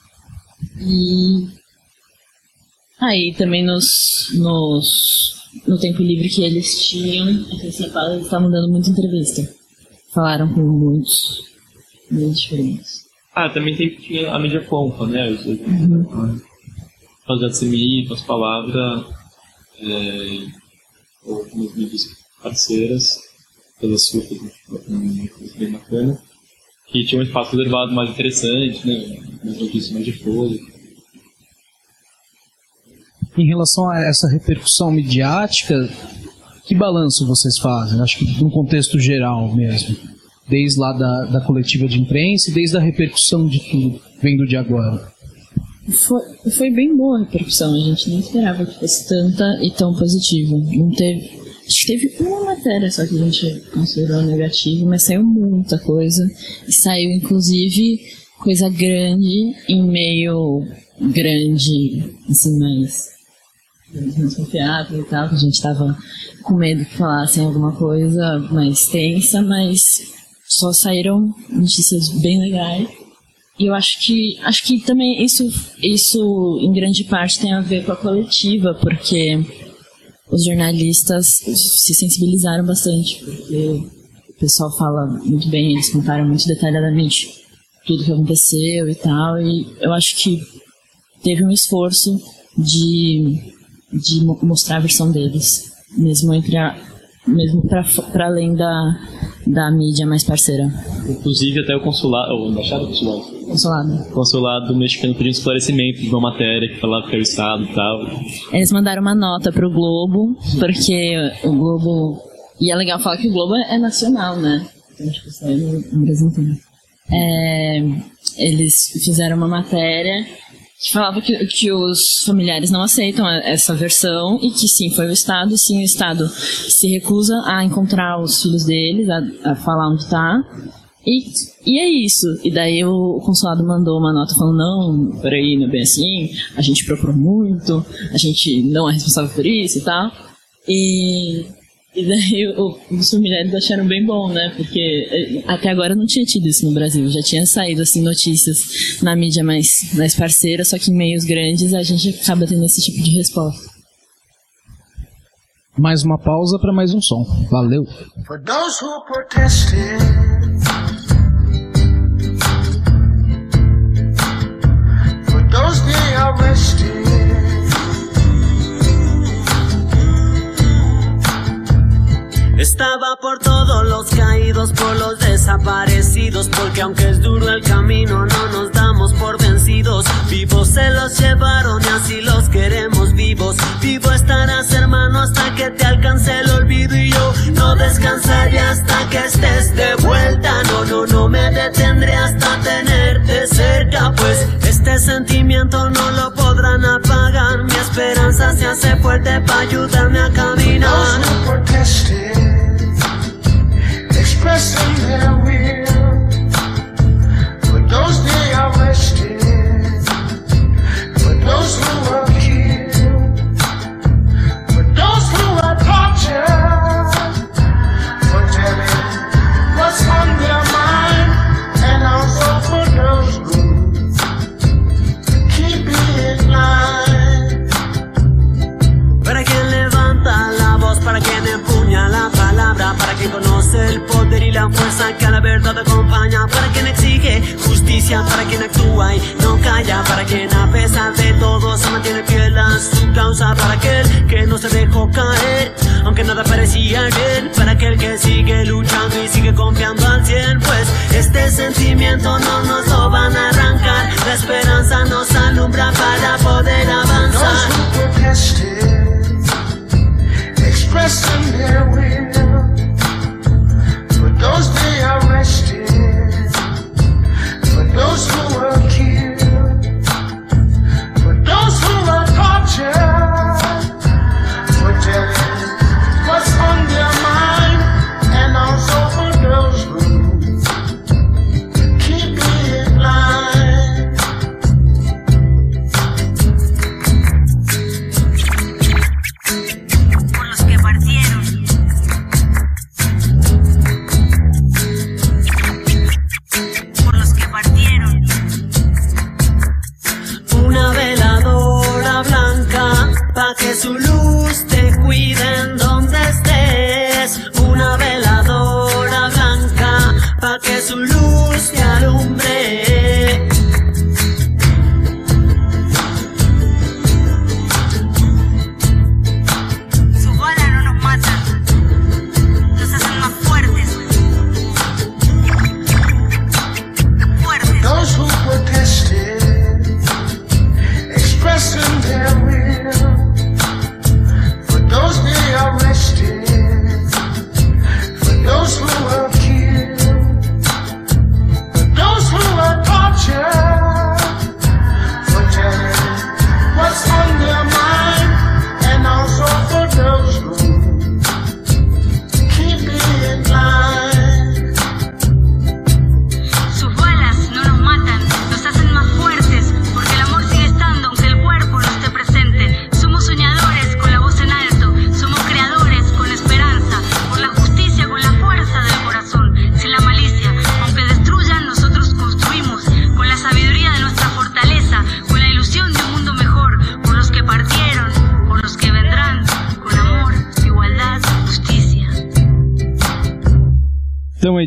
E aí também nos, nos no tempo livre que eles tinham, aqui em São Paulo, eles estavam dando muita entrevista. Falaram com muitos meios diferentes.
Ah, também tem, tinha a mídia pompa, né?
Uhum.
Fazer a C M I, as palavras, é, ou nas mídias parceiras, pelas surtas, uma coisa bem bacana. Que tinha um espaço reservado mais interessante, né? Mais notícias, mais de folha.
Em relação a essa repercussão midiática, que balanço vocês fazem? Acho que no contexto geral mesmo. Desde lá da, da coletiva de imprensa e desde a repercussão de tudo, vendo de agora.
Foi, foi bem boa a repercussão. A gente nem esperava que fosse tanta e tão positiva. Não teve... Acho que teve uma matéria só que a gente considerou negativa, mas saiu muita coisa. E saiu, inclusive, coisa grande em meio grande, assim, mais... desconfiável e tal, que a gente tava com medo que falassem alguma coisa mais tensa, mas só saíram notícias bem legais. E eu acho que acho que também isso, isso em grande parte tem a ver com a coletiva, porque os jornalistas se sensibilizaram bastante, porque o pessoal fala muito bem, eles contaram muito detalhadamente tudo que aconteceu e tal, e eu acho que teve um esforço de de mostrar a versão deles, mesmo entre a, mesmo para além da, da mídia mais parceira.
Inclusive até o consulado, ou embaixada consulado?
Consulado.
O consulado mexicano pediu um esclarecimento de uma matéria que falava que era o Estado e tal.
Eles mandaram uma nota pro Globo, porque o Globo... E é legal falar que o Globo é nacional, né? Então, acho que saiu no Brasil inteiro. É, eles fizeram uma matéria que falava que, que os familiares não aceitam essa versão e que sim, foi o Estado, e sim, o Estado se recusa a encontrar os filhos deles, a, a falar onde está, e, e é isso. E daí o consulado mandou uma nota falando, não, peraí, não é bem assim, a gente procurou muito, a gente não é responsável por isso e tal, e... E daí o, os familiares acharam bem bom, né? Porque até agora não tinha tido isso no Brasil. Já tinha saído assim notícias na mídia mais, mais parceira, só que em meios grandes a gente acaba tendo esse tipo de resposta.
Mais uma pausa para mais um som. Valeu!
For those who protested, for those they arrested,
estaba por todos los caídos, por los desaparecidos, porque aunque es duro el camino no nos damos por vencidos. Vivos se los llevaron y así los queremos vivos. Vivo estarás, hermano, hasta que te alcance el olvido, y yo no descansaré hasta que estés de vuelta. No, no, no me detendré hasta tenerte cerca, pues este sentimiento no lo podrán apagar. Mi esperanza se hace fuerte para ayudarme a caminar.
Expressing their will, for those they arrested, for those who were killed, for those who were tortured, for telling what's on their mind, and also for those who keep it in line.
Para quien levanta la voz, para quien empuña la palabra, para quien conoce el poder y la fuerza que a la verdad acompaña, para quien exige justicia, para quien actúa y no calla, para quien a pesar de todo se mantiene fiel a su causa, para aquel que no se dejó caer, aunque nada parecía bien, para aquel que sigue luchando y sigue confiando al cien, pues este sentimiento no nos lo van a arrancar, la esperanza nos alumbra para poder avanzar.
Expressing their will, for those they arrested, for those who were killed, for those who were tortured, for telling what's on their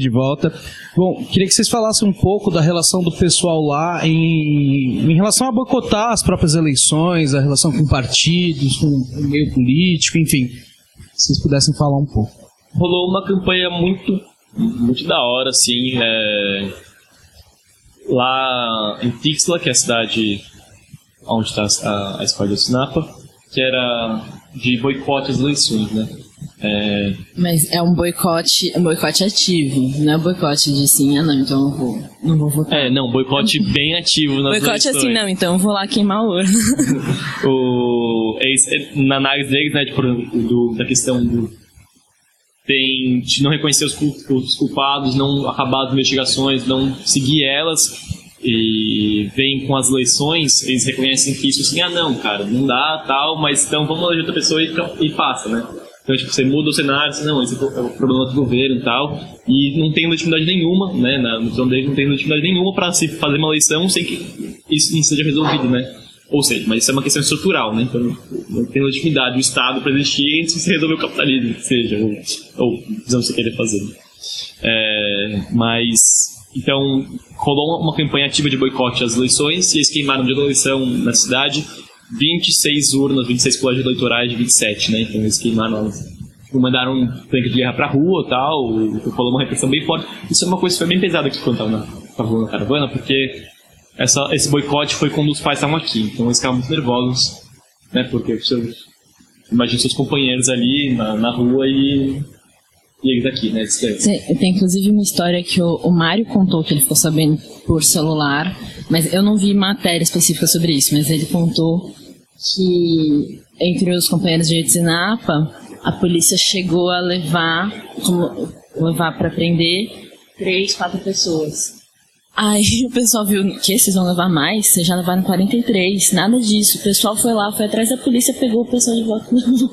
de volta. Bom, queria que vocês falassem um pouco da relação do pessoal lá em, em relação a boicotar as próprias eleições, a relação com partidos, com o meio político, enfim. Se vocês pudessem falar um pouco.
Rolou uma campanha muito, muito da hora, assim, é... lá em Tixla, que é a cidade onde está a, a escola de Ayotzinapa, que era de boicote às eleições, né? É...
Mas é um boicote, um boicote ativo, não é um boicote de sim, ah não, então eu vou, não vou votar.
É, não, boicote bem ativo nas
boicote
eleições.
assim, não, então eu vou lá queimar o urna.
o, é, na análise deles, né, tipo, do, da questão do, tem, de não reconhecer os, os culpados, não acabar as investigações, não seguir elas, e vem com as eleições, eles reconhecem que isso assim, ah não, cara, não dá, tal, mas então vamos eleger outra pessoa e, e passa, né? Então, tipo, você muda o cenário, assim, não, esse é o problema do governo e tal, e não tem legitimidade nenhuma, né, na visão deles não tem legitimidade nenhuma para se fazer uma eleição sem que isso não seja resolvido, né? Ou seja, mas isso é uma questão estrutural, né? Então, não tem legitimidade do Estado para existir antes de se resolver o capitalismo, que seja, ou, ou visão que você querer fazer. É, mas, então, rolou uma campanha ativa de boicote às eleições, e eles queimaram de eleição na cidade vinte e seis urnas, vinte e seis colégios eleitorais de vinte e sete, né? Então eles queimaram, mandaram um tanque de guerra pra rua e tal, rolou uma repressão bem forte. Isso é uma coisa que foi bem pesada aqui quando tava na, na caravana, porque essa, esse boicote foi quando os pais estavam aqui, então eles ficavam muito nervosos, né? Porque os seus, imagina seus companheiros ali na, na rua e, e eles aqui, né?
Sim, tem inclusive uma história que o, o Mário contou, que ele ficou sabendo por celular, mas eu não vi matéria específica sobre isso, mas ele contou que entre os companheiros de Ayotzinapa, a polícia chegou a levar, como, levar para prender três, quatro pessoas. Aí o pessoal viu que vocês vão levar mais, vocês já levaram quarenta e três, nada disso. O pessoal foi lá, foi atrás da polícia, pegou o pessoal de volta.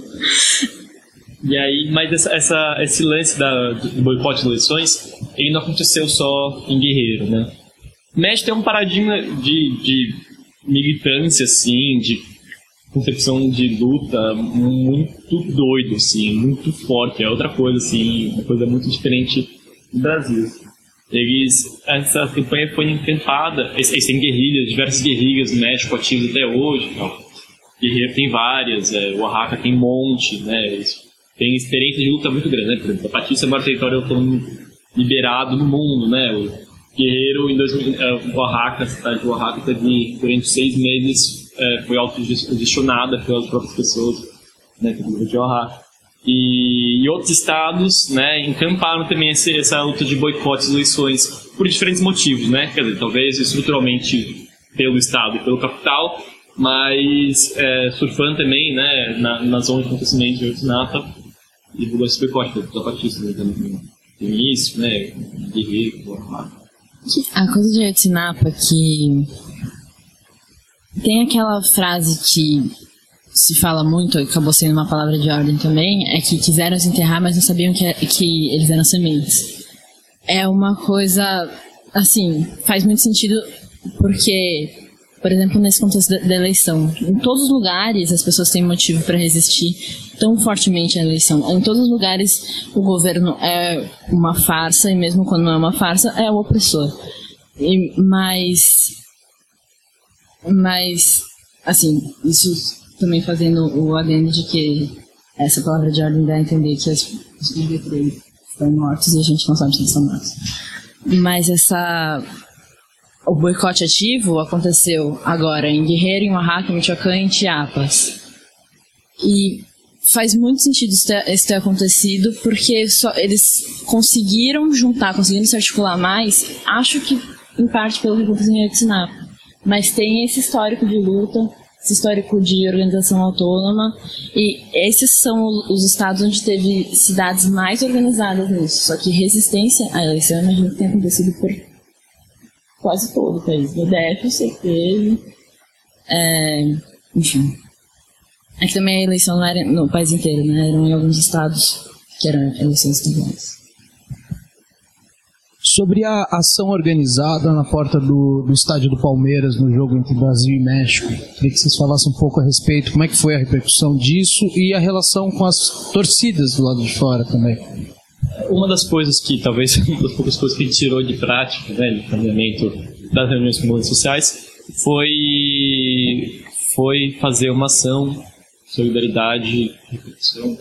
E aí, mas essa, essa, esse lance da, do boicote de eleições, ele não aconteceu só em Guerreiro, né? O México tem um paradigma de, de militância, assim, de concepção de luta muito doido, assim, muito forte. É outra coisa, assim, uma coisa muito diferente do Brasil. Eles, essa campanha foi enfrentada, eles têm guerrilhas, diversas guerrilhas no México ativas até hoje. Então, Guerreiro tem várias, é, Oaxaca tem um monte, né? Eles têm experiência de luta muito grande, né? Por exemplo, a Patrícia é o maior território autônomo liberado no mundo, né? O Guerreiro, em dois mil, uh, Oaxaca, a cidade de Oaxaca, teve durante seis meses, uh, foi autogestionada pelas próprias pessoas, né, de Oaxaca. E, e outros estados, né, encamparam também esse, essa luta de boicote às eleições por diferentes motivos, né, quer dizer, talvez estruturalmente pelo estado e pelo capital, mas é, surfando também, né, na, na zona de acontecimento de Ayotzinapa, divulgou esse boicote da Patrícia, né, também tem isso, né, Guerreiro, Oaxaca.
A coisa de Ayotzinapa que tem aquela frase que se fala muito, acabou sendo uma palavra de ordem também, é que quiseram se enterrar, mas não sabiam que, que eles eram sementes. É uma coisa, assim, faz muito sentido porque, por exemplo, nesse contexto da, da eleição, em todos os lugares as pessoas têm motivo para resistir tão fortemente à eleição. Em todos os lugares o governo é uma farsa, e mesmo quando não é uma farsa, é o opressor. E, mas, mas, assim, isso também fazendo o adendo de que essa palavra de ordem dá a entender que as, os guerreiros estão mortos e a gente não sabe se eles estão mortos. Mas essa... O boicote ativo aconteceu agora em Guerreiro, em Oaxaca, em Michoacán e em Chiapas. E faz muito sentido isso ter, isso ter acontecido, porque só, eles conseguiram juntar, conseguiram se articular mais, acho que em parte pelo que aconteceu em Ayotzinapa. Mas tem esse histórico de luta, esse histórico de organização autônoma, e esses são os estados onde teve cidades mais organizadas nisso. Só que resistência à eleição, eu imagino que tem acontecido por quase todo o país. No D F, eu sei que teve. É, enfim. É que também a eleição não era no país inteiro, né? Eram em alguns estados que eram eleições estaduais.
Sobre a ação organizada na porta do, do estádio do Palmeiras no jogo entre Brasil e México, queria que vocês falassem um pouco a respeito, como é que foi a repercussão disso e a relação com as torcidas do lado de fora também.
Uma das coisas que, talvez, uma das poucas coisas que a gente tirou de prática, né, de caminhamento das reuniões com movimentos sociais, foi, foi fazer uma ação, solidariedade, reflexão,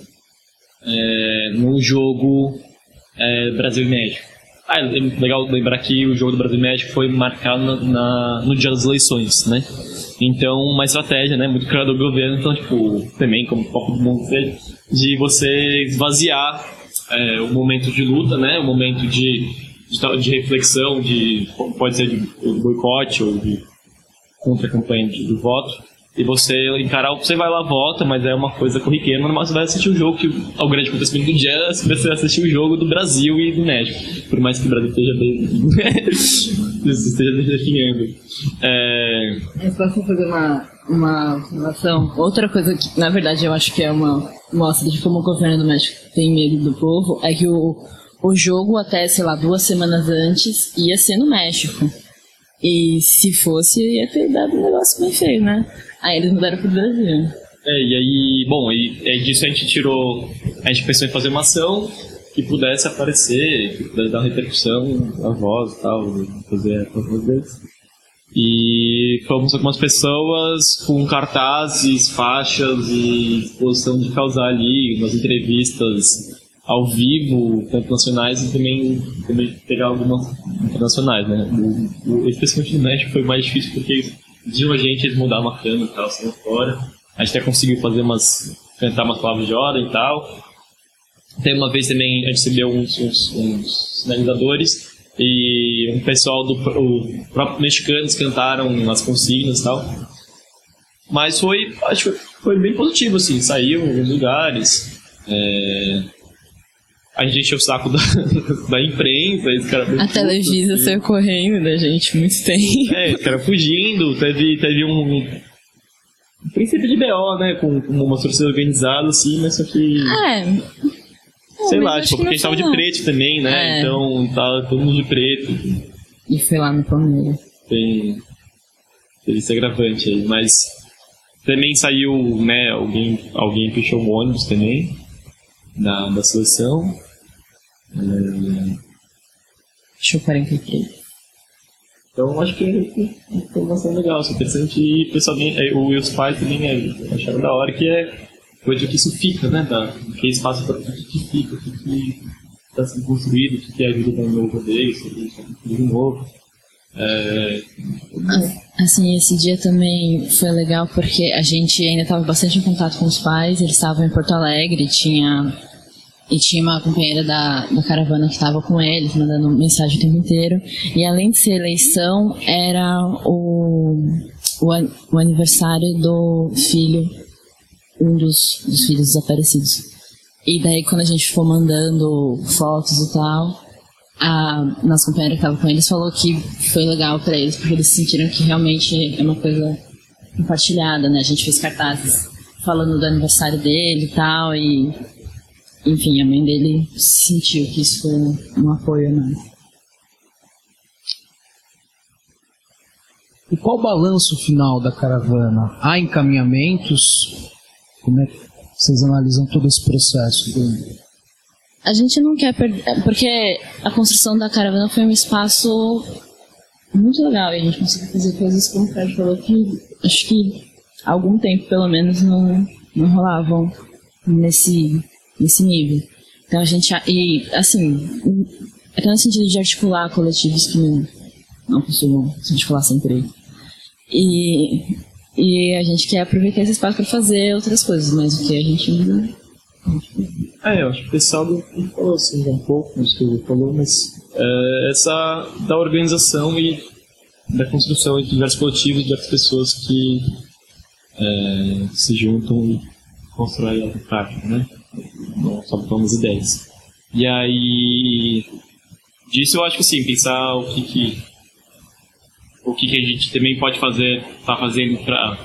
é, no jogo é, Brasil e México. Ah, é legal lembrar que o jogo do Brasil e México foi marcado na, na, no dia das eleições, né? Então, uma estratégia, né, muito clara do governo, então, tipo, também, como todo mundo fez, de você esvaziar é, o momento de luta, né, o momento de, de, de reflexão, de, pode ser de boicote ou de contra-campanha do voto, e você encarar, você vai lá, vota, mas é uma coisa corriqueira, mas você vai assistir o jogo, que o grande acontecimento do dia é você vai assistir o jogo do Brasil e do México, por mais que o Brasil esteja bem, esteja definhando. É...
Eu posso fazer uma, uma observação? Outra coisa que, na verdade, eu acho que é uma mostra de como o governo do México tem medo do povo, é que o, o jogo até, sei lá, duas semanas antes ia ser no México. E se fosse, ia ter dado um negócio bem feio, né? Aí eles mudaram pro Brasil.
É, e aí, bom, e, e disso a gente tirou, a gente pensou em fazer uma ação que pudesse aparecer, que pudesse dar uma repercussão, a voz e tal, fazer a voz deles. E fomos algumas pessoas com cartazes, faixas e disposição de causar ali umas entrevistas ao vivo, tanto nacionais e também, também pegar algumas internacionais, né? O, o, especialmente no México foi mais difícil porque pediam a gente, eles mudaram uma câmera e tal, assim, fora. A gente até conseguiu fazer umas, cantar umas palavras de ordem e tal. Tem uma vez também, a gente recebeu uns, uns, uns sinalizadores e um pessoal do o próprio mexicanos cantaram as consignas e tal. Mas foi, acho que foi bem positivo, assim, saiu em alguns lugares. É... A gente encheu o saco da, da imprensa, esse cara...
A Televisa saiu correndo da gente muito tempo.
É, esse cara fugindo, teve, teve um, um princípio de B O, né, com, com uma torcida organizada, assim, mas só que...
É...
Sei lá, tipo, porque a gente tava de preto também, né,
é.
Então tava todo mundo de preto.
E foi lá no Palmeiras.
Tem... Teve esse agravante aí, mas... Também saiu, né, alguém, alguém fechou um ônibus também, da, da seleção. É...
Fechou quarenta e três.
Então acho que é uma informação legal, assim, interessante. E o pessoal, e os pais também é, acharam da hora que é coisa que isso fica, né? Da, que eles passam para o que fica, o que está sendo construído, o que é a vida do novo deles, o que está construído de novo. É...
Assim, esse dia também foi legal porque a gente ainda estava bastante em contato com os pais, eles estavam em Porto Alegre, tinha, e tinha uma companheira da, da caravana que estava com eles, mandando mensagem o tempo inteiro. E além de ser eleição, era o, o, o aniversário do filho, um dos, dos filhos desaparecidos. E daí quando a gente ficou mandando fotos e tal, a nossa companheira que estava com eles falou que foi legal para eles, porque eles sentiram que realmente é uma coisa compartilhada, né? A gente fez cartazes falando do aniversário dele e tal, e enfim, a mãe dele sentiu que isso foi um apoio, né?
E qual o balanço final da caravana? Há encaminhamentos? Como é que vocês analisam todo esse processo?
A gente não quer perder, porque a construção da caravana foi um espaço muito legal e a gente conseguiu fazer coisas, como o Fred falou, que acho que há algum tempo, pelo menos, não, não rolavam nesse, nesse nível. Então a gente, e assim, até no sentido de articular coletivos que não, não costumam se articular sempre. E, e a gente quer aproveitar esse espaço para fazer outras coisas, mas o que a gente ainda...
É, eu acho que o pessoal falou assim um pouco, não sei o que ele falou, mas é, essa da organização e da construção de diversos coletivos, de diversas pessoas que é, se juntam e constroem a prática, né? Não só falando as ideias. E aí, disso eu acho que sim, pensar o que que, o que, que a gente também pode fazer, tá fazendo para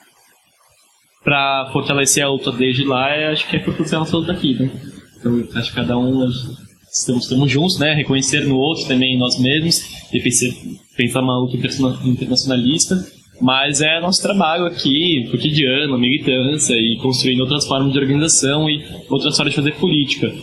para fortalecer a luta desde lá, é, acho que é fortalecer a nossa luta aqui, né? Então, acho que cada um, estamos, estamos juntos, né? Reconhecer no outro também nós mesmos, e pensar, pensar uma luta internacionalista, mas é nosso trabalho aqui, cotidiano, militância, e construindo outras formas de organização e outras formas de fazer política.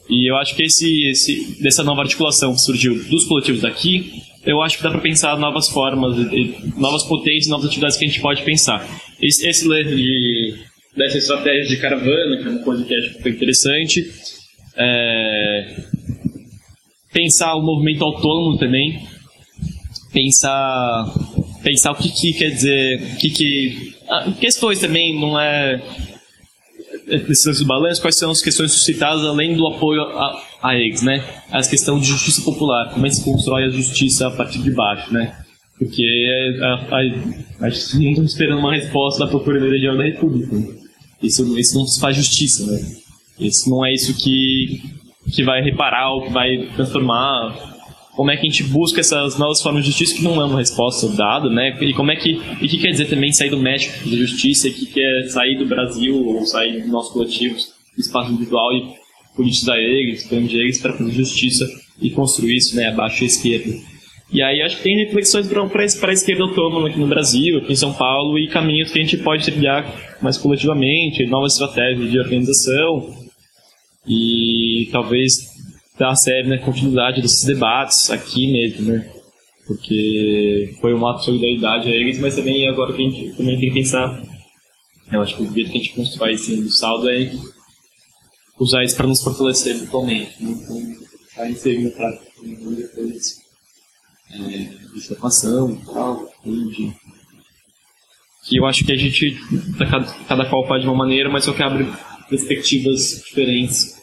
E eu acho que esse, esse, dessa nova articulação que surgiu dos coletivos daqui, eu acho que dá para pensar novas formas, novas potências, novas atividades que a gente pode pensar. Esse, esse lance de, dessa estratégia de caravana, que é uma coisa que eu acho que foi interessante. É, pensar o movimento autônomo também. Pensar, pensar o que, que quer dizer, o que, que ah, questões também, não é esses balanços, quais são as questões suscitadas além do apoio a, a eles, né? As questões de justiça popular, como é que se constrói a justiça a partir de baixo, né? Porque a, a, a, a gente não está esperando uma resposta da Procuradoria-Geral da República. Isso, isso não se faz justiça, né? Isso não é isso que, que vai reparar ou que vai transformar. Como é que a gente busca essas novas formas de justiça que não é uma resposta dada, né? E como é que e o que quer dizer também sair do México da justiça e o que quer sair do Brasil ou sair dos nossos coletivos, do espaço individual e politizar eles, expandir eles para fazer justiça e construir isso, né, abaixo da esquerda. E aí acho que tem reflexões para a esquerda autônoma aqui no Brasil, aqui em São Paulo, e caminhos que a gente pode trilhar mais coletivamente, novas estratégias de organização e talvez dar sério, né, continuidade desses debates aqui mesmo, né? Porque foi um ato de solidariedade a eles, mas também agora que a gente também tem que pensar, eu acho que o jeito que a gente constrói esse do saldo é usar isso para nos fortalecer virtualmente, né? Então, estar inserindo na prática depois é, de formação e tal, de, que eu acho que a gente, cada, cada qual faz de uma maneira, mas só que abre perspectivas diferentes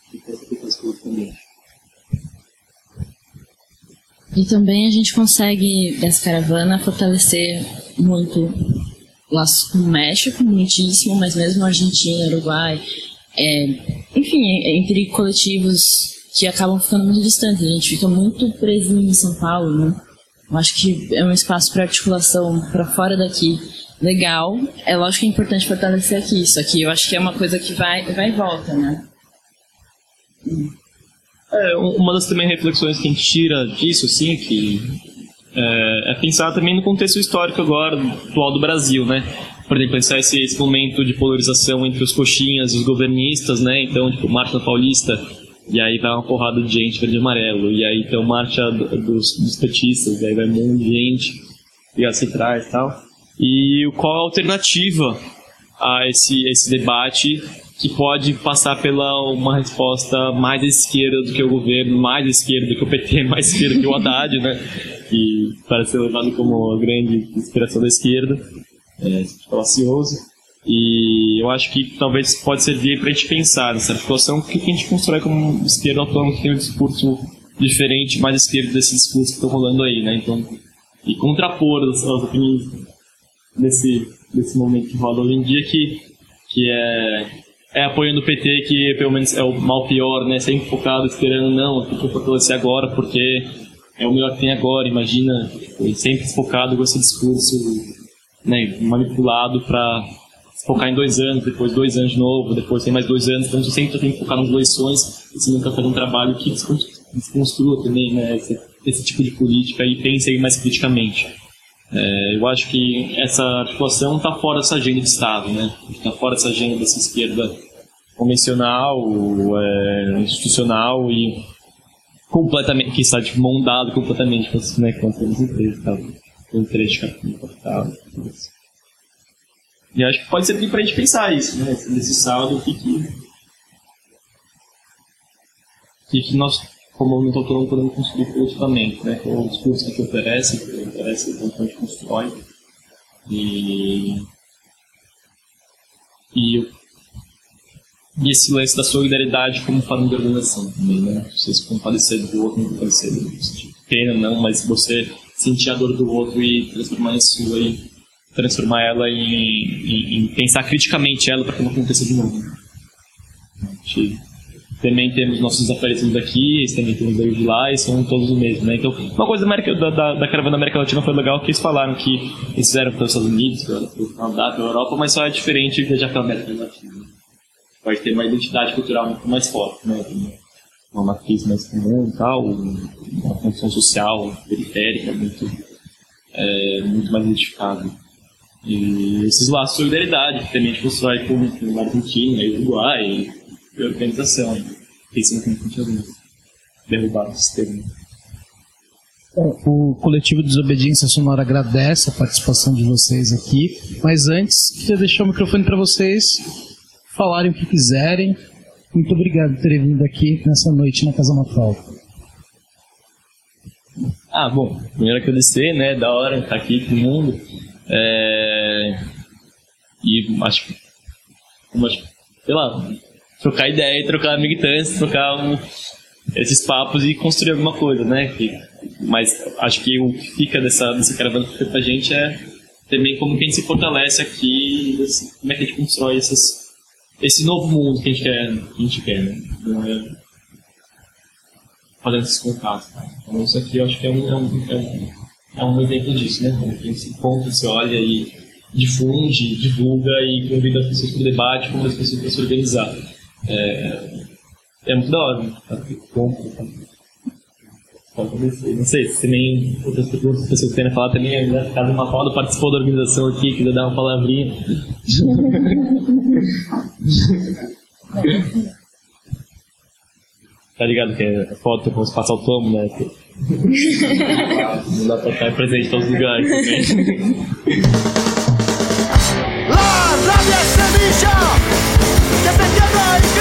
e também a gente consegue, dessa caravana, fortalecer muito laços com o México, muitíssimo, mas mesmo Argentina, Uruguai, é, enfim, entre coletivos que acabam ficando muito distantes. A gente fica muito preso em São Paulo, né? Eu acho que é um espaço para articulação para fora daqui legal. É lógico que é importante fortalecer aqui, isso aqui eu acho que é uma coisa que vai, vai e volta, né?
É, uma das também reflexões que a gente tira disso, assim, que é, é pensar também no contexto histórico agora, atual do Brasil, né? Por exemplo, pensar esse, esse momento de polarização entre os coxinhas e os governistas, né? Então, tipo, marcha na Paulista, e aí vai uma porrada de gente verde e amarelo, e aí então marcha dos, dos petistas, e aí vai um monte de gente, e assim atrás e tal. E qual a alternativa a esse, esse debate que pode passar pela uma resposta mais à esquerda do que o governo, mais à esquerda do que o P T, mais à esquerda que o Haddad, né? Que parece ser levado como a grande inspiração da esquerda, é, falacioso. E eu acho que talvez pode servir para a gente pensar nessa articulação, o que a gente constrói como esquerda autônoma que tem um discurso diferente, mais à esquerda desses discursos que estão rolando aí, né? Então, e contrapor as, as opiniões desse, desse momento que rola hoje em dia, que, que é... é apoiando o P T, que pelo menos é o mal pior, né? Sempre focado, esperando, não, tem que fortalecer agora, porque é o melhor que tem agora, imagina. Tipo, sempre focado com esse discurso, né, manipulado para focar em dois anos, depois dois anos de novo, depois tem mais dois anos, então você sempre tem que focar nas eleições, e você nunca faz um trabalho que desconstrua também, né, esse, esse tipo de política e pense aí mais criticamente. É, eu acho que essa articulação está fora dessa agenda de Estado, né? Está fora dessa agenda dessa esquerda convencional, é, institucional e completamente, que está tipo, mondado completamente com as, né, com as empresas, tá? Com o interesse de capital. E acho que pode servir para a gente pensar isso, né? Nesse saldo, o que que, que, que nós, como movimento autônomo, podemos construir politicamente, né? Com o discurso que a gente oferece, que oferece, que a gente constrói. E, e, e esse lance da solidariedade como forma de organização também, né? Você se compadecer do outro, não compadecer do outro. Pena não, mas você sentir a dor do outro e transformar em sua e transformar ela em, em, em pensar criticamente ela para que não aconteça de novo. A gente também temos nossos desaparecidos aqui, eles também temos daí de lá, e são todos o mesmo, né? Então, uma coisa da, América, da, da, da caravana da América Latina foi legal que eles falaram que eles fizeram para os Estados Unidos, para o Canadá, para a Europa, mas só é diferente viajar para a América Latina. Pode ter uma identidade cultural muito mais forte, né? Uma matriz mais comum e tal, uma função social periférica muito, é, muito mais identificável. E esses laços de solidariedade que também a gente constrói com a Argentina e Uruguai e organização. pensando que a gente tinha derrubado o sistema.
O coletivo Desobediência Sonora agradece a participação de vocês aqui, mas antes, queria deixar o microfone para vocês falarem o que quiserem. Muito obrigado por terem vindo aqui nessa noite na Casa Mafalda.
Ah, bom, primeiro agradecer, né, da hora estar aqui com o mundo. É... E acho que, acho, sei lá, trocar ideia, trocar militância, trocar um, esses papos e construir alguma coisa, né? Que, mas acho que o que fica dessa, dessa caravana que fica pra gente é também como que a gente se fortalece aqui, como é que a gente constrói essas, esse novo mundo que a gente quer, que a gente quer, né? Então, é, fazendo esses contatos. Tá? Então isso aqui eu acho que é um, é um, é um, é um exemplo disso, né? Como que a gente se encontra, se olha e difunde, divulga e convida as pessoas para o debate, convida as pessoas para se organizar. É, é muito da hora, né? Tá? Não sei, se nem outras perguntas que as pessoas querem falar também, a Casa Mafalda participou da organização aqui, quiser dar uma palavrinha. Tá ligado que é foto com os passar o tomo, né? Não dá pra estar presente em todos os lugares também.
La rabia es semilla que se entierra y